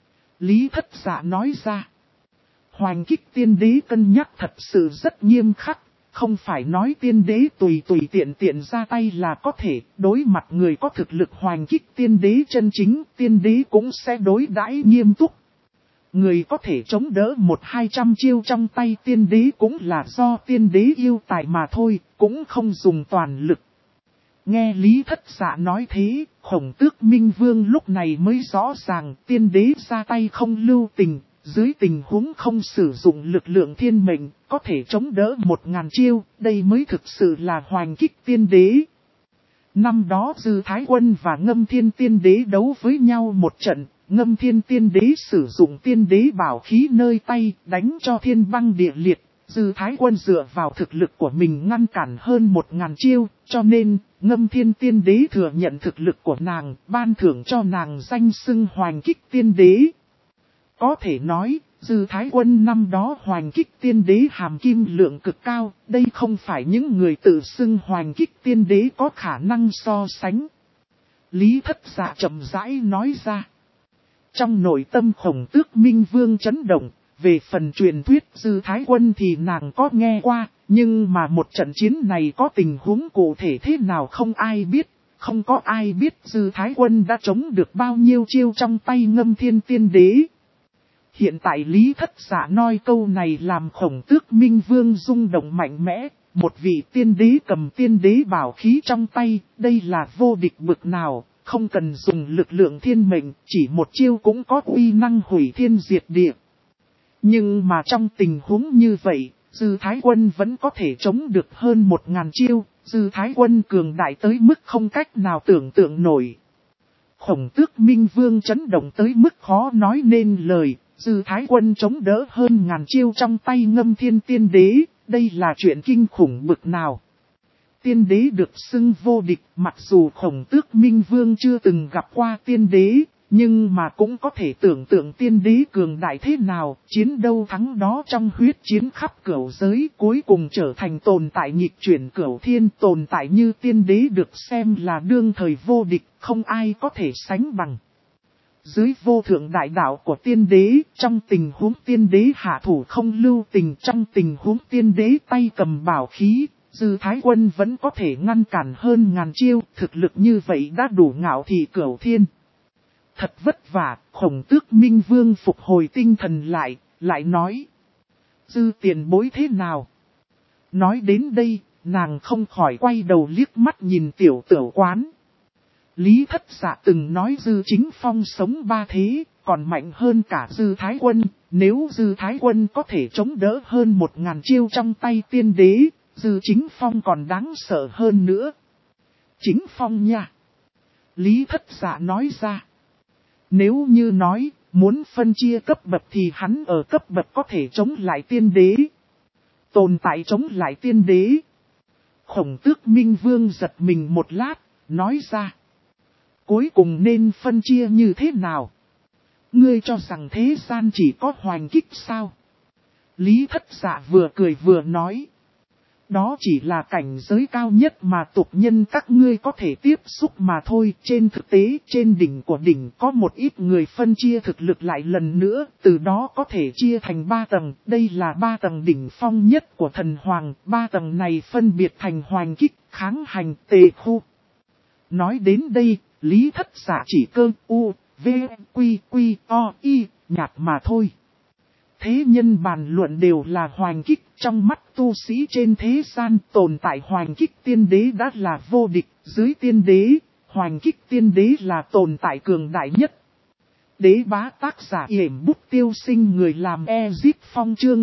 Lý Thất Dạ nói ra. Hoành kích tiên đế cân nhắc thật sự rất nghiêm khắc. Không phải nói tiên đế tùy tiện ra tay là có thể, đối mặt người có thực lực hoành kích tiên đế chân chính, tiên đế cũng sẽ đối đãi nghiêm túc. Người có thể chống đỡ 100-200 chiêu trong tay tiên đế cũng là do tiên đế yêu tài mà thôi, cũng không dùng toàn lực. Nghe Lý Thất Dạ nói thế, Khổng Tước Minh Vương lúc này mới rõ ràng tiên đế ra tay không lưu tình. Dưới tình huống không sử dụng lực lượng thiên mệnh, có thể chống đỡ 1000 chiêu, đây mới thực sự là hoành kích tiên đế. Năm đó Dư Thái Quân và Ngâm Thiên Tiên Đế đấu với nhau một trận, Ngâm Thiên Tiên Đế sử dụng tiên đế bảo khí nơi tay, đánh cho thiên băng địa liệt. Dư Thái Quân dựa vào thực lực của mình ngăn cản hơn 1000 chiêu, cho nên, Ngâm Thiên Tiên Đế thừa nhận thực lực của nàng, ban thưởng cho nàng danh xưng hoành kích tiên đế. Có thể nói, Dư Thái Quân năm đó hoành kích tiên đế hàm kim lượng cực cao, đây không phải những người tự xưng hoành kích tiên đế có khả năng so sánh. Lý Thất Dạ chậm rãi nói ra. Trong nội tâm Khổng Tước Minh Vương chấn động, về phần truyền thuyết Dư Thái Quân thì nàng có nghe qua, nhưng mà một trận chiến này có tình huống cụ thể thế nào không ai biết. Không có ai biết Dư Thái Quân đã chống được bao nhiêu chiêu trong tay Ngâm Thiên Tiên Đế. Hiện tại Lý Thất Dạ nói câu này làm Khổng Tước Minh Vương rung động mạnh mẽ, một vị tiên đế cầm tiên đế bảo khí trong tay, đây là vô địch bực nào, không cần dùng lực lượng thiên mệnh, chỉ một chiêu cũng có uy năng hủy thiên diệt địa. Nhưng mà trong tình huống như vậy, Dư Thái Quân vẫn có thể chống được hơn 1000 chiêu, Dư Thái Quân cường đại tới mức không cách nào tưởng tượng nổi. Khổng Tước Minh Vương chấn động tới mức khó nói nên lời, Dư Thái Quân chống đỡ hơn 1000 chiêu trong tay Ngâm Thiên Tiên Đế, đây là chuyện kinh khủng bực nào. Tiên đế được xưng vô địch, mặc dù Khổng Tước Minh Vương chưa từng gặp qua tiên đế, nhưng mà cũng có thể tưởng tượng tiên đế cường đại thế nào, chiến đâu thắng đó trong huyết chiến khắp cửu giới, cuối cùng trở thành tồn tại nghịch chuyển cửu thiên, tồn tại như tiên đế được xem là đương thời vô địch, không ai có thể sánh bằng. Dưới vô thượng đại đạo của tiên đế, trong tình huống tiên đế hạ thủ không lưu tình, trong tình huống tiên đế tay cầm bảo khí, Dư Thái Quân vẫn có thể ngăn cản hơn 1000 chiêu, thực lực như vậy đã đủ ngạo thị cửu thiên. Thật vất vả, Khổng Tước Minh Vương phục hồi tinh thần lại nói. Dư tiền bối thế nào? Nói đến đây, nàng không khỏi quay đầu liếc mắt nhìn tiểu quán. Lý Thất Dạ từng nói Dư Chính Phong sống 3 thế, còn mạnh hơn cả Dư Thái Quân. Nếu Dư Thái Quân có thể chống đỡ hơn 1000 chiêu trong tay tiên đế, Dư Chính Phong còn đáng sợ hơn nữa. Chính Phong nha! Lý Thất Dạ nói ra. Nếu như nói, muốn phân chia cấp bậc thì hắn ở cấp bậc có thể chống lại tiên đế. Tồn tại chống lại tiên đế. Khổng Tước Minh Vương giật mình một lát, nói ra. Cuối cùng nên phân chia như thế nào? Ngươi cho rằng thế gian chỉ có hoành kích sao? Lý Thất Dạ vừa cười vừa nói. Đó chỉ là cảnh giới cao nhất mà tục nhân các ngươi có thể tiếp xúc mà thôi. Trên thực tế, trên đỉnh của đỉnh có một ít người phân chia thực lực lại lần nữa, từ đó có thể chia thành 3 tầng. Đây là 3 tầng đỉnh phong nhất của thần hoàng, 3 tầng này phân biệt thành hoành kích, kháng hành, tề khu. Nói đến đây, Lý Thất Dạ chỉ cơ u, v, quy, quy, o, y, nhạt mà thôi. Thế nhân bàn luận đều là hoành kích, trong mắt tu sĩ trên thế gian tồn tại hoành kích tiên đế đã là vô địch, dưới tiên đế, hoành kích tiên đế là tồn tại cường đại nhất. Đế bá tác giả yểm bút tiêu sinh người làm Ezip Phong chương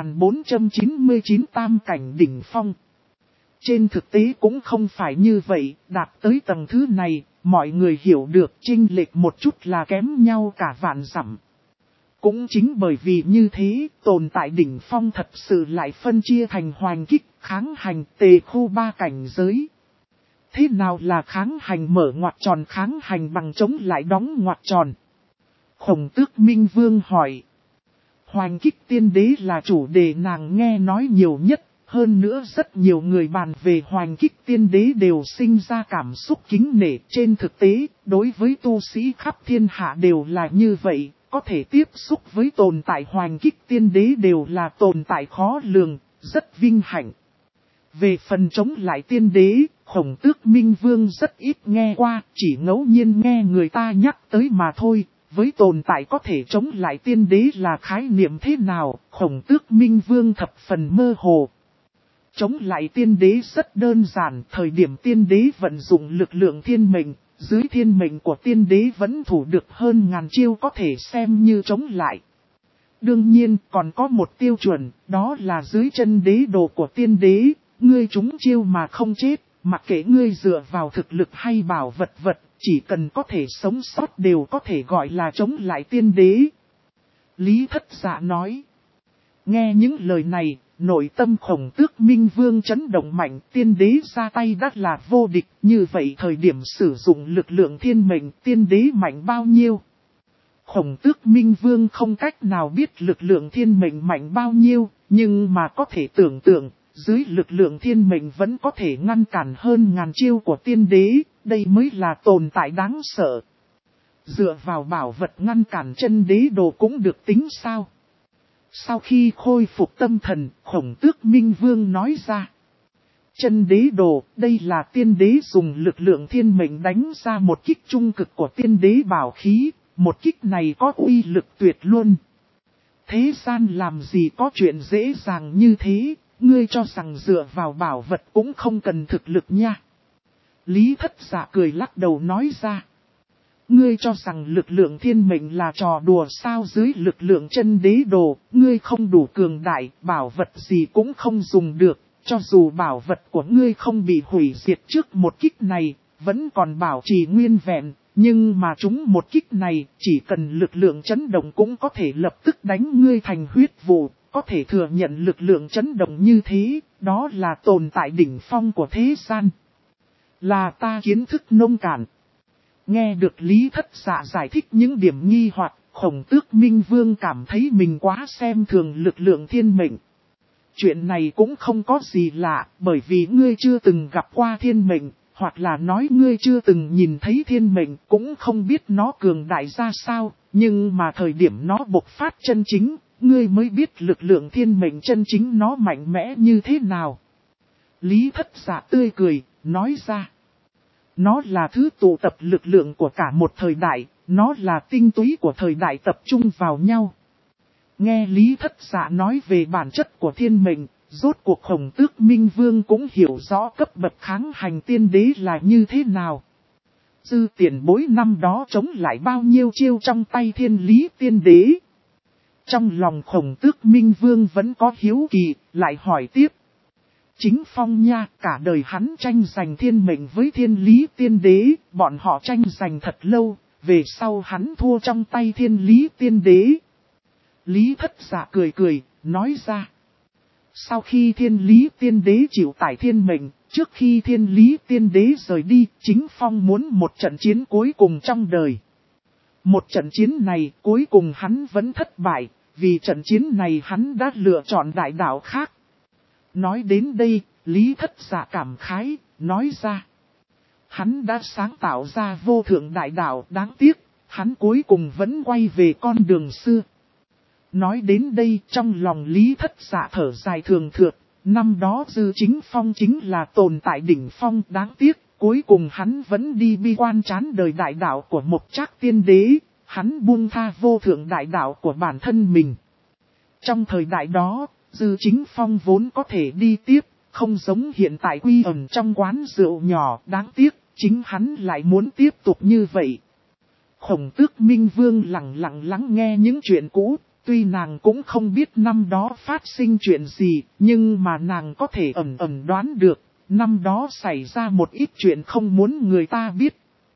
2499 tam cảnh đỉnh phong. Trên thực tế cũng không phải như vậy, đạt tới tầng thứ này, mọi người hiểu được chênh lệch một chút là kém nhau cả vạn dặm. Cũng chính bởi vì như thế, tồn tại đỉnh phong thật sự lại phân chia thành hoành kích, kháng hành, tề khu 3 cảnh giới. Thế nào là kháng hành mở ngoặc tròn, kháng hành bằng chống lại đóng ngoặc tròn? Khổng Tước Minh Vương hỏi. Hoành kích tiên đế là chủ đề nàng nghe nói nhiều nhất, hơn nữa rất nhiều người bàn về hoành kích tiên đế đều sinh ra cảm xúc kính nể. Trên thực tế, đối với tu sĩ khắp thiên hạ đều là như vậy. Có thể tiếp xúc với tồn tại hoành kích tiên đế đều là tồn tại khó lường, rất vinh hạnh. Về phần chống lại tiên đế, Khổng Tước Minh Vương rất ít nghe qua, chỉ ngẫu nhiên nghe người ta nhắc tới mà thôi. Với tồn tại có thể chống lại tiên đế là khái niệm thế nào, Khổng Tước Minh Vương thập phần mơ hồ. Chống lại tiên đế rất đơn giản, thời điểm tiên đế vận dụng lực lượng thiên mệnh. Dưới thiên mệnh của tiên đế vẫn thủ được hơn 1000 chiêu có thể xem như chống lại. Đương nhiên còn có một tiêu chuẩn, đó là dưới chân đế đồ của tiên đế, ngươi trúng chiêu mà không chết, mặc kệ ngươi dựa vào thực lực hay bảo vật, chỉ cần có thể sống sót đều có thể gọi là chống lại tiên đế. Lý Thất Dạ nói. Nghe những lời này, nội tâm Khổng Tước Minh Vương chấn động mạnh, tiên đế ra tay đắt là vô địch, như vậy thời điểm sử dụng lực lượng thiên mệnh tiên đế mạnh bao nhiêu? Khổng Tước Minh Vương không cách nào biết lực lượng thiên mệnh mạnh bao nhiêu, nhưng mà có thể tưởng tượng, dưới lực lượng thiên mệnh vẫn có thể ngăn cản hơn 1000 chiêu của tiên đế, đây mới là tồn tại đáng sợ. Dựa vào bảo vật ngăn cản chân đế đồ cũng được tính sao? Sau khi khôi phục tâm thần, Khổng Tước Minh Vương nói ra. Chân đế đồ, đây là tiên đế dùng lực lượng thiên mệnh đánh ra một kích trung cực của tiên đế bảo khí, một kích này có uy lực tuyệt luôn. Thế gian làm gì có chuyện dễ dàng như thế, ngươi cho rằng dựa vào bảo vật cũng không cần thực lực nha. Lý Thất Dạ cười lắc đầu nói ra. ngươi cho rằng lực lượng thiên mệnh là trò đùa sao? Dưới lực lượng chân đế đồ, ngươi không đủ cường đại, bảo vật gì cũng không dùng được, cho dù bảo vật của ngươi không bị hủy diệt trước một kích này, vẫn còn bảo trì nguyên vẹn, nhưng mà chúng một kích này, chỉ cần lực lượng chấn động cũng có thể lập tức đánh ngươi thành huyết vụ, có thể thừa nhận lực lượng chấn động như thế, đó là tồn tại đỉnh phong của thế gian. Là ta kiến thức nông cạn. Nghe được Lý Thất Dạ giải thích những điểm nghi hoặc, Khổng Tước Minh Vương cảm thấy mình quá xem thường lực lượng thiên mệnh. Chuyện này cũng không có gì lạ, bởi vì ngươi chưa từng gặp qua thiên mệnh, hoặc là nói ngươi chưa từng nhìn thấy thiên mệnh, cũng không biết nó cường đại ra sao, nhưng mà thời điểm nó bộc phát chân chính, ngươi mới biết lực lượng thiên mệnh chân chính nó mạnh mẽ như thế nào. Lý Thất Dạ tươi cười, nói ra. Nó là thứ tụ tập lực lượng của cả một thời đại, nó là tinh túy của thời đại tập trung vào nhau. Nghe Lý Thất Dạ nói về bản chất của thiên mệnh, rốt cuộc Khổng Tước Minh Vương cũng hiểu rõ cấp bậc kháng hành tiên đế là như thế nào. Dư tiền bối năm đó chống lại bao nhiêu chiêu trong tay thiên lý tiên đế. Trong lòng Khổng Tước Minh Vương vẫn có hiếu kỳ, lại hỏi tiếp. Chính Phong nha, cả đời hắn tranh giành thiên mệnh với thiên lý tiên đế, bọn họ tranh giành thật lâu, về sau hắn thua trong tay thiên lý tiên đế. Lý Thất Dạ cười cười, nói ra. Sau khi thiên lý tiên đế chịu tải thiên mệnh, trước khi thiên lý tiên đế rời đi, chính Phong muốn một trận chiến cuối cùng trong đời. Một trận chiến này cuối cùng hắn vẫn thất bại, vì trận chiến này hắn đã lựa chọn đại đạo khác. Nói đến đây, Lý Thất Dạ cảm khái, nói ra. Hắn đã sáng tạo ra vô thượng đại đạo, đáng tiếc, hắn cuối cùng vẫn quay về con đường xưa. Nói đến đây, trong lòng Lý Thất Dạ thở dài thường thượt, năm đó Dư Chính Phong chính là tồn tại đỉnh phong, đáng tiếc, cuối cùng hắn vẫn đi bi quan chán đời đại đạo của Mộc Trác Tiên Đế, hắn buông tha vô thượng đại đạo của bản thân mình. Trong thời đại đó, Dư Chính Phong vốn có thể đi tiếp, không giống hiện tại quy ẩn trong quán rượu nhỏ, đáng tiếc, chính hắn lại muốn tiếp tục như vậy. Khổng Tước Minh Vương lặng lặng lắng nghe những chuyện cũ, tuy nàng cũng không biết năm đó phát sinh chuyện gì, nhưng mà nàng có thể ẩn ẩn đoán được, năm đó xảy ra một ít chuyện không muốn người ta biết.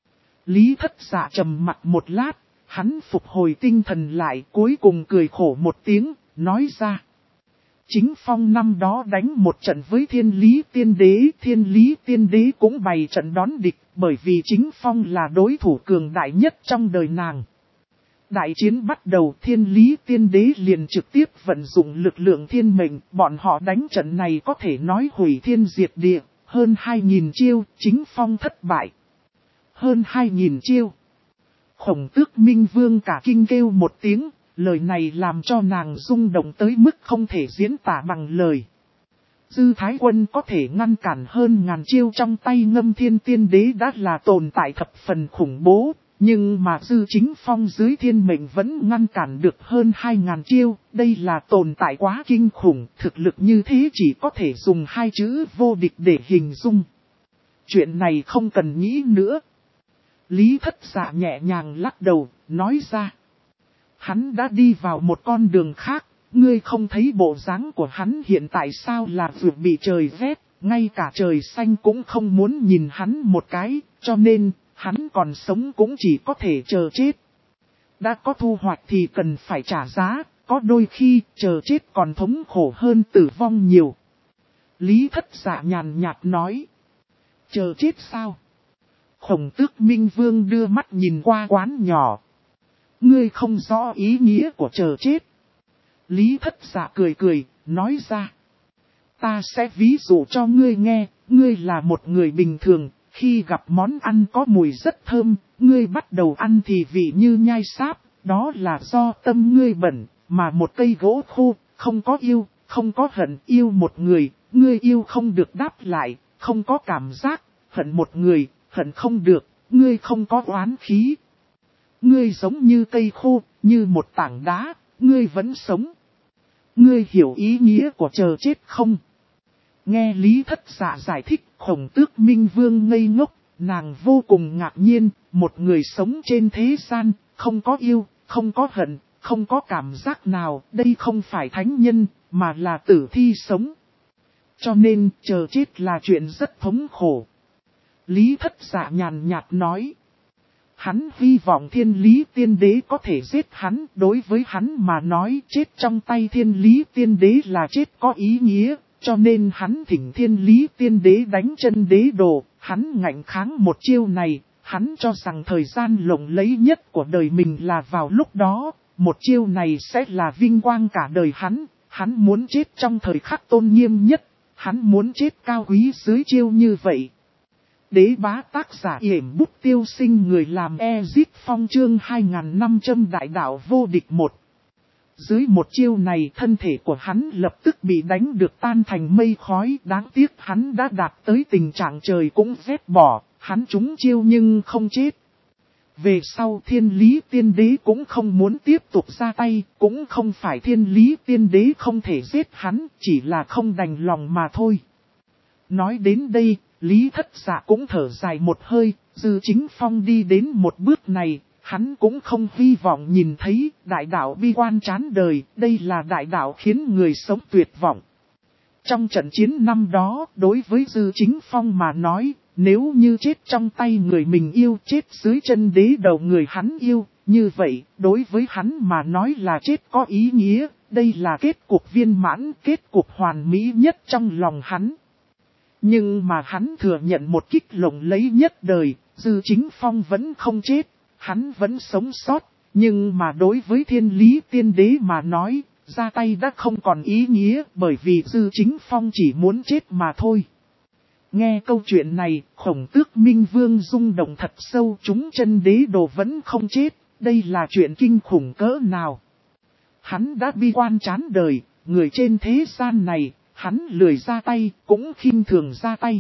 Lý Thất Dạ trầm mặt một lát, hắn phục hồi tinh thần lại, cuối cùng cười khổ một tiếng, nói ra. Chính Phong năm đó đánh một trận với thiên lý tiên đế cũng bày trận đón địch, bởi vì chính Phong là đối thủ cường đại nhất trong đời nàng. Đại chiến bắt đầu, thiên lý tiên đế liền trực tiếp vận dụng lực lượng thiên mệnh, bọn họ đánh trận này có thể nói hủy thiên diệt địa, hơn 2.000 chiêu, chính Phong thất bại. Hơn 2.000 chiêu. Khổng Tước Minh Vương cả kinh kêu một tiếng, lời này làm cho nàng rung động tới mức không thể diễn tả bằng lời. Dư Thái Quân có thể ngăn cản hơn 1.000 chiêu trong tay Ngâm Thiên Tiên Đế đã là tồn tại thập phần khủng bố, nhưng mà Dư Chính Phong dưới thiên mệnh vẫn ngăn cản được hơn 2.000 chiêu, đây là tồn tại quá kinh khủng, thực lực như thế chỉ có thể dùng hai chữ vô địch để hình dung. Chuyện này không cần nghĩ nữa. Lý Thất Dạ nhẹ nhàng lắc đầu, nói ra. Hắn đã đi vào một con đường khác, ngươi không thấy bộ dáng của hắn hiện tại sao là vừa bị trời ghét, ngay cả trời xanh cũng không muốn nhìn hắn một cái, cho nên, hắn còn sống cũng chỉ có thể chờ chết. Đã có thu hoạch thì cần phải trả giá, có đôi khi chờ chết còn thống khổ hơn tử vong nhiều. Lý Thất Dạ nhàn nhạt nói. Chờ chết sao? Khổng Tước Minh Vương đưa mắt nhìn qua quán nhỏ. Ngươi không rõ ý nghĩa của chờ chết. Lý Thất Dạ cười cười, nói ra. Ta sẽ ví dụ cho ngươi nghe, ngươi là một người bình thường, khi gặp món ăn có mùi rất thơm, ngươi bắt đầu ăn thì vị như nhai sáp, đó là do tâm ngươi bẩn, mà một cây gỗ khô, không có yêu, không có hận, yêu một người, ngươi yêu không được đáp lại, không có cảm giác, hận một người, hận không được, ngươi không có oán khí. Ngươi giống như cây khô, như một tảng đá, ngươi vẫn sống. Ngươi hiểu ý nghĩa của chờ chết không? Nghe Lý Thất Dạ giải thích, Khổng Tước Minh Vương ngây ngốc, nàng vô cùng ngạc nhiên, một người sống trên thế gian, không có yêu, không có hận, không có cảm giác nào, đây không phải thánh nhân, mà là tử thi sống. Cho nên, chờ chết là chuyện rất thống khổ. Lý Thất Dạ nhàn nhạt nói. Hắn hy vọng Thiên Lý Tiên Đế có thể giết hắn, đối với hắn mà nói chết trong tay Thiên Lý Tiên Đế là chết có ý nghĩa, cho nên hắn thỉnh Thiên Lý Tiên Đế đánh chân đế đồ, hắn ngạnh kháng một chiêu này, hắn cho rằng thời gian lộng lẫy nhất của đời mình là vào lúc đó, một chiêu này sẽ là vinh quang cả đời hắn muốn chết trong thời khắc tôn nghiêm nhất, hắn muốn chết cao quý dưới chiêu như vậy. Đế bá tác giả yểm bút tiêu sinh người làm Ezip Phong chương 2500 đại đạo vô địch 1. Dưới một chiêu này thân thể của hắn lập tức bị đánh được tan thành mây khói, đáng tiếc hắn đã đạt tới tình trạng trời cũng ghét bỏ, hắn trúng chiêu nhưng không chết. Về sau Thiên Lý Tiên Đế cũng không muốn tiếp tục ra tay, cũng không phải Thiên Lý Tiên Đế không thể giết hắn, chỉ là không đành lòng mà thôi. Nói đến đây, Lý Thất Dạ cũng thở dài một hơi, Dư Chính Phong đi đến một bước này, hắn cũng không hy vọng nhìn thấy đại đạo bi quan chán đời, đây là đại đạo khiến người sống tuyệt vọng. Trong trận chiến năm đó, đối với Dư Chính Phong mà nói, nếu như chết trong tay người mình yêu, chết dưới chân đế đầu người hắn yêu, như vậy, đối với hắn mà nói là chết có ý nghĩa, đây là kết cục viên mãn, kết cục hoàn mỹ nhất trong lòng hắn. Nhưng mà hắn thừa nhận một kích lộng lẫy nhất đời, Dư Chính Phong vẫn không chết, hắn vẫn sống sót, nhưng mà đối với Thiên Lý Tiên Đế mà nói, ra tay đã không còn ý nghĩa bởi vì Dư Chính Phong chỉ muốn chết mà thôi. Nghe câu chuyện này, Khổng Tước Minh Vương rung động thật sâu, chúng chân đế đồ vẫn không chết, đây là chuyện kinh khủng cỡ nào. Hắn đã bi quan chán đời, người trên thế gian này, hắn lười ra tay, cũng khinh thường ra tay.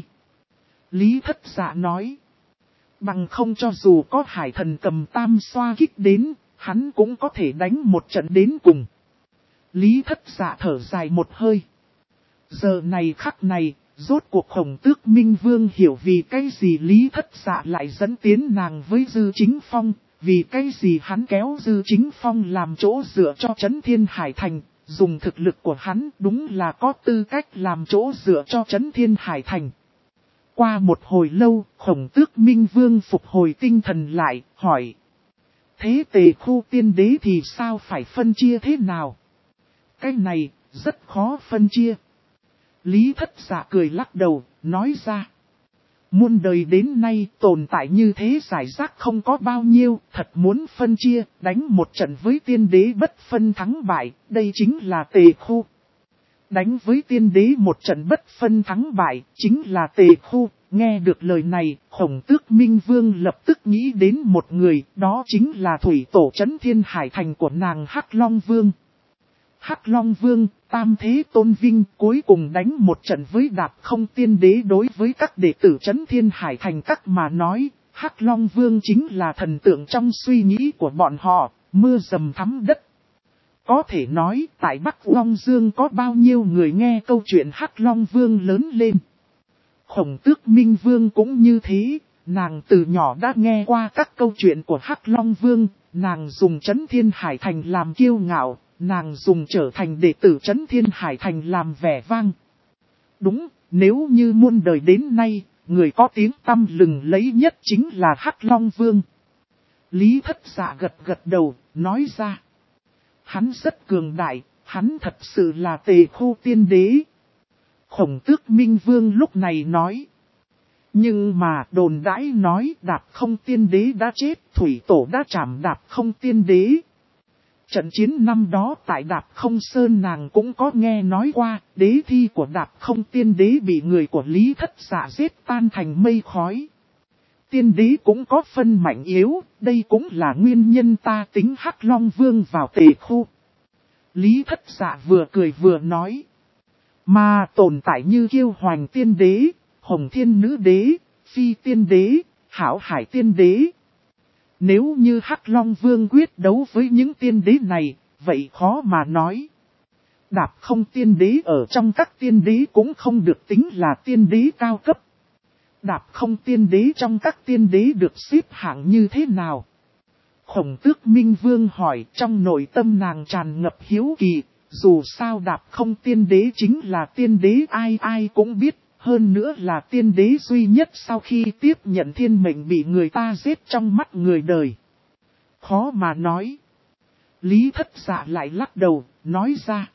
Lý Thất Dạ nói, bằng không cho dù có hải thần cầm tam xoa kích đến, hắn cũng có thể đánh một trận đến cùng. Lý Thất Dạ thở dài một hơi. Giờ này khắc này, rốt cuộc Khổng Tước Minh Vương hiểu vì cái gì Lý Thất Dạ lại dẫn tiến nàng với Dư Chính Phong, vì cái gì hắn kéo Dư Chính Phong làm chỗ dựa cho Trấn Thiên Hải Thành, dùng thực lực của hắn đúng là có tư cách làm chỗ dựa cho Trấn Thiên Hải Thành. Qua một hồi lâu, Khổng Tước Minh Vương phục hồi tinh thần lại, hỏi. Thế Tề Khu Tiên Đế thì sao phải phân chia thế nào? Cái này, rất khó phân chia. Lý Thất Dạ cười lắc đầu, nói ra. Muôn đời đến nay tồn tại như thế giải rác không có bao nhiêu, thật muốn phân chia, đánh một trận với tiên đế bất phân thắng bại, đây chính là Tề Khu. Đánh với tiên đế một trận bất phân thắng bại, chính là Tề Khu. Nghe được lời này, Khổng Tước Minh Vương lập tức nghĩ đến một người, đó chính là thủy tổ Trấn Thiên Hải Thành của nàng Hắc Long Vương. Hắc Long Vương, tam thế tôn vinh, cuối cùng đánh một trận với Đạp Không Tiên Đế. Đối với các đệ tử Trấn Thiên Hải Thành các mà nói, Hắc Long Vương chính là thần tượng trong suy nghĩ của bọn họ, mưa dầm thấm đất. Có thể nói, tại Bắc Long Dương có bao nhiêu người nghe câu chuyện Hắc Long Vương lớn lên. Khổng Tước Minh Vương cũng như thế, nàng từ nhỏ đã nghe qua các câu chuyện của Hắc Long Vương, nàng dùng Trấn Thiên Hải Thành làm kiêu ngạo. Nàng dùng trở thành đệ tử Trấn Thiên Hải Thành làm vẻ vang. Đúng, nếu như muôn đời đến nay, người có tiếng tăm lừng lẫy nhất chính là Hắc Long Vương. Lý Thất Dạ gật gật đầu, nói ra. Hắn rất cường đại, hắn thật sự là Tề Khu Tiên Đế. Khổng Tước Minh Vương lúc này nói. Nhưng mà đồn đãi nói Đạp Không Tiên Đế đã chết, thủy tổ đã trảm Đạp Không Tiên Đế. Trận chiến năm đó tại Đạp Không Sơn nàng cũng có nghe nói qua, đế thi của Đạp Không Tiên Đế bị người của Lý Thất Dạ giết tan thành mây khói. Tiên đế cũng có phân mạnh yếu, đây cũng là nguyên nhân ta tính Hắc Long Vương vào Tề Khu. Lý Thất Dạ vừa cười vừa nói. Mà tồn tại như Kiêu Hoành Tiên Đế, Hồng Thiên Nữ Đế, Phi Tiên Đế, Hảo Hải Tiên Đế. Nếu như Hắc Long Vương quyết đấu với những tiên đế này, vậy khó mà nói. Đạp Không Tiên Đế ở trong các tiên đế cũng không được tính là tiên đế cao cấp. Đạp Không tiên đế trong các tiên đế được xếp hạng như thế nào? Khổng Tước Minh Vương hỏi, trong nội tâm nàng tràn ngập hiếu kỳ, dù sao Đạp Không tiên đế chính là tiên đế ai ai cũng biết, hơn nữa là tiên đế duy nhất sau khi tiếp nhận thiên mệnh bị người ta giết trong mắt người đời. Khó mà nói. Lý Thất Dạ lại lắc đầu, nói ra.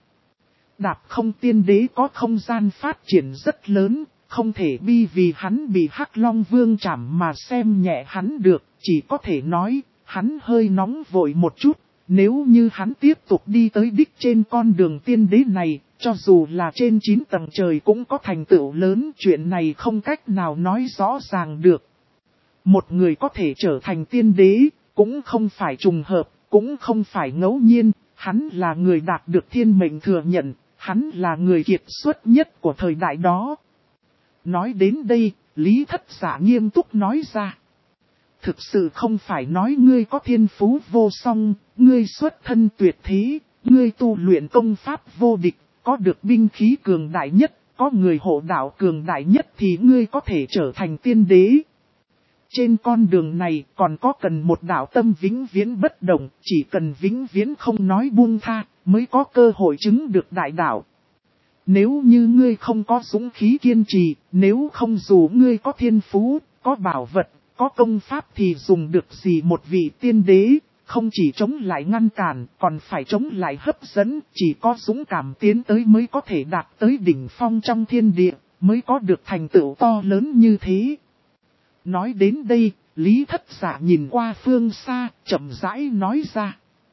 Đạp Không tiên đế có không gian phát triển rất lớn, không thể bi vì hắn bị Hắc Long Vương trảm mà xem nhẹ hắn được, chỉ có thể nói, hắn hơi nóng vội một chút, nếu như hắn tiếp tục đi tới đích trên con đường tiên đế này, cho dù là trên 9 tầng trời cũng có thành tựu lớn, chuyện này không cách nào nói rõ ràng được. Một người có thể trở thành tiên đế, cũng không phải trùng hợp, cũng không phải ngẫu nhiên, hắn là người đạt được thiên mệnh thừa nhận, hắn là người kiệt xuất nhất của thời đại đó. Nói đến đây, Lý Thất Dạ nghiêm túc nói ra. Thực sự không phải nói ngươi có thiên phú vô song, ngươi xuất thân tuyệt thế, ngươi tu luyện công pháp vô địch, có được binh khí cường đại nhất, có người hộ đạo cường đại nhất thì ngươi có thể trở thành tiên đế. Trên con đường này còn có cần một đạo tâm vĩnh viễn bất động, chỉ cần vĩnh viễn không nói buông tha, mới có cơ hội chứng được đại đạo. Nếu như ngươi không có dũng khí kiên trì, nếu không dù ngươi có thiên phú, có bảo vật, có công pháp thì dùng được gì một vị tiên đế, không chỉ chống lại ngăn cản, còn phải chống lại hấp dẫn, chỉ có dũng cảm tiến tới mới có thể đạt tới đỉnh phong trong thiên địa, mới có được thành tựu to lớn như thế. Nói đến đây, Lý Thất Dạ nhìn qua phương xa, chậm rãi nói ra.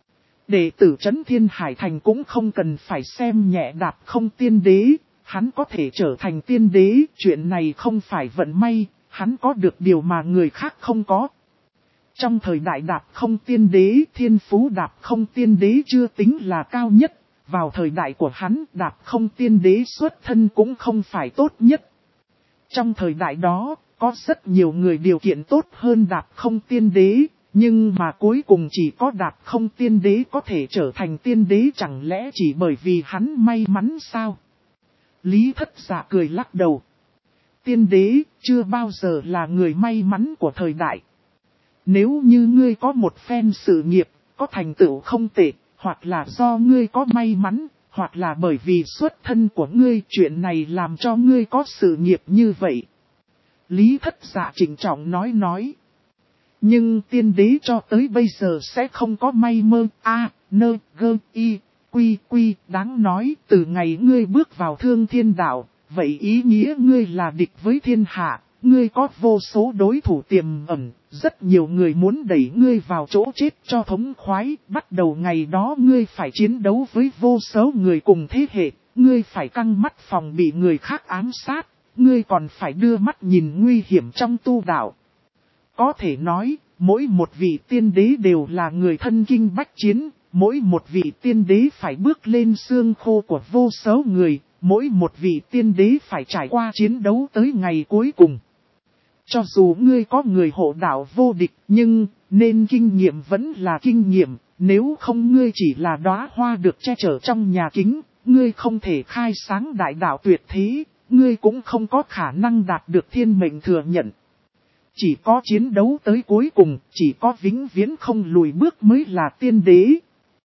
Đệ tử Trấn Thiên Hải Thành cũng không cần phải xem nhẹ Đạp Không tiên đế, hắn có thể trở thành tiên đế, chuyện này không phải vận may, hắn có được điều mà người khác không có. Trong thời đại Đạp Không tiên đế, thiên phú Đạp Không tiên đế chưa tính là cao nhất, vào thời đại của hắn Đạp Không tiên đế xuất thân cũng không phải tốt nhất. Trong thời đại đó, có rất nhiều người điều kiện tốt hơn Đạp Không tiên đế, nhưng mà cuối cùng chỉ có Đạp Không tiên đế có thể trở thành tiên đế, chẳng lẽ chỉ bởi vì hắn may mắn sao? Lý Thất Dạ cười lắc đầu. Tiên đế chưa bao giờ là người may mắn của thời đại. Nếu như ngươi có một phen sự nghiệp, có thành tựu không tệ, hoặc là do ngươi có may mắn, hoặc là bởi vì xuất thân của ngươi, chuyện này làm cho ngươi có sự nghiệp như vậy. Lý Thất Dạ trịnh trọng nói. Nhưng tiên đế cho tới bây giờ sẽ không có may mơ, quy, đáng nói, từ ngày ngươi bước vào Thương Thiên Đạo, vậy ý nghĩa ngươi là địch với thiên hạ, ngươi có vô số đối thủ tiềm ẩn, rất nhiều người muốn đẩy ngươi vào chỗ chết cho thống khoái, bắt đầu ngày đó ngươi phải chiến đấu với vô số người cùng thế hệ, ngươi phải căng mắt phòng bị người khác ám sát, ngươi còn phải đưa mắt nhìn nguy hiểm trong tu đạo. Có thể nói, mỗi một vị tiên đế đều là người thân kinh bách chiến, mỗi một vị tiên đế phải bước lên xương khô của vô số người, mỗi một vị tiên đế phải trải qua chiến đấu tới ngày cuối cùng. Cho dù ngươi có người hộ đạo vô địch, nhưng nên kinh nghiệm vẫn là kinh nghiệm, nếu không ngươi chỉ là đóa hoa được che chở trong nhà kính, ngươi không thể khai sáng đại đạo tuyệt thế, ngươi cũng không có khả năng đạt được thiên mệnh thừa nhận. Chỉ có chiến đấu tới cuối cùng, chỉ có vĩnh viễn không lùi bước mới là tiên đế.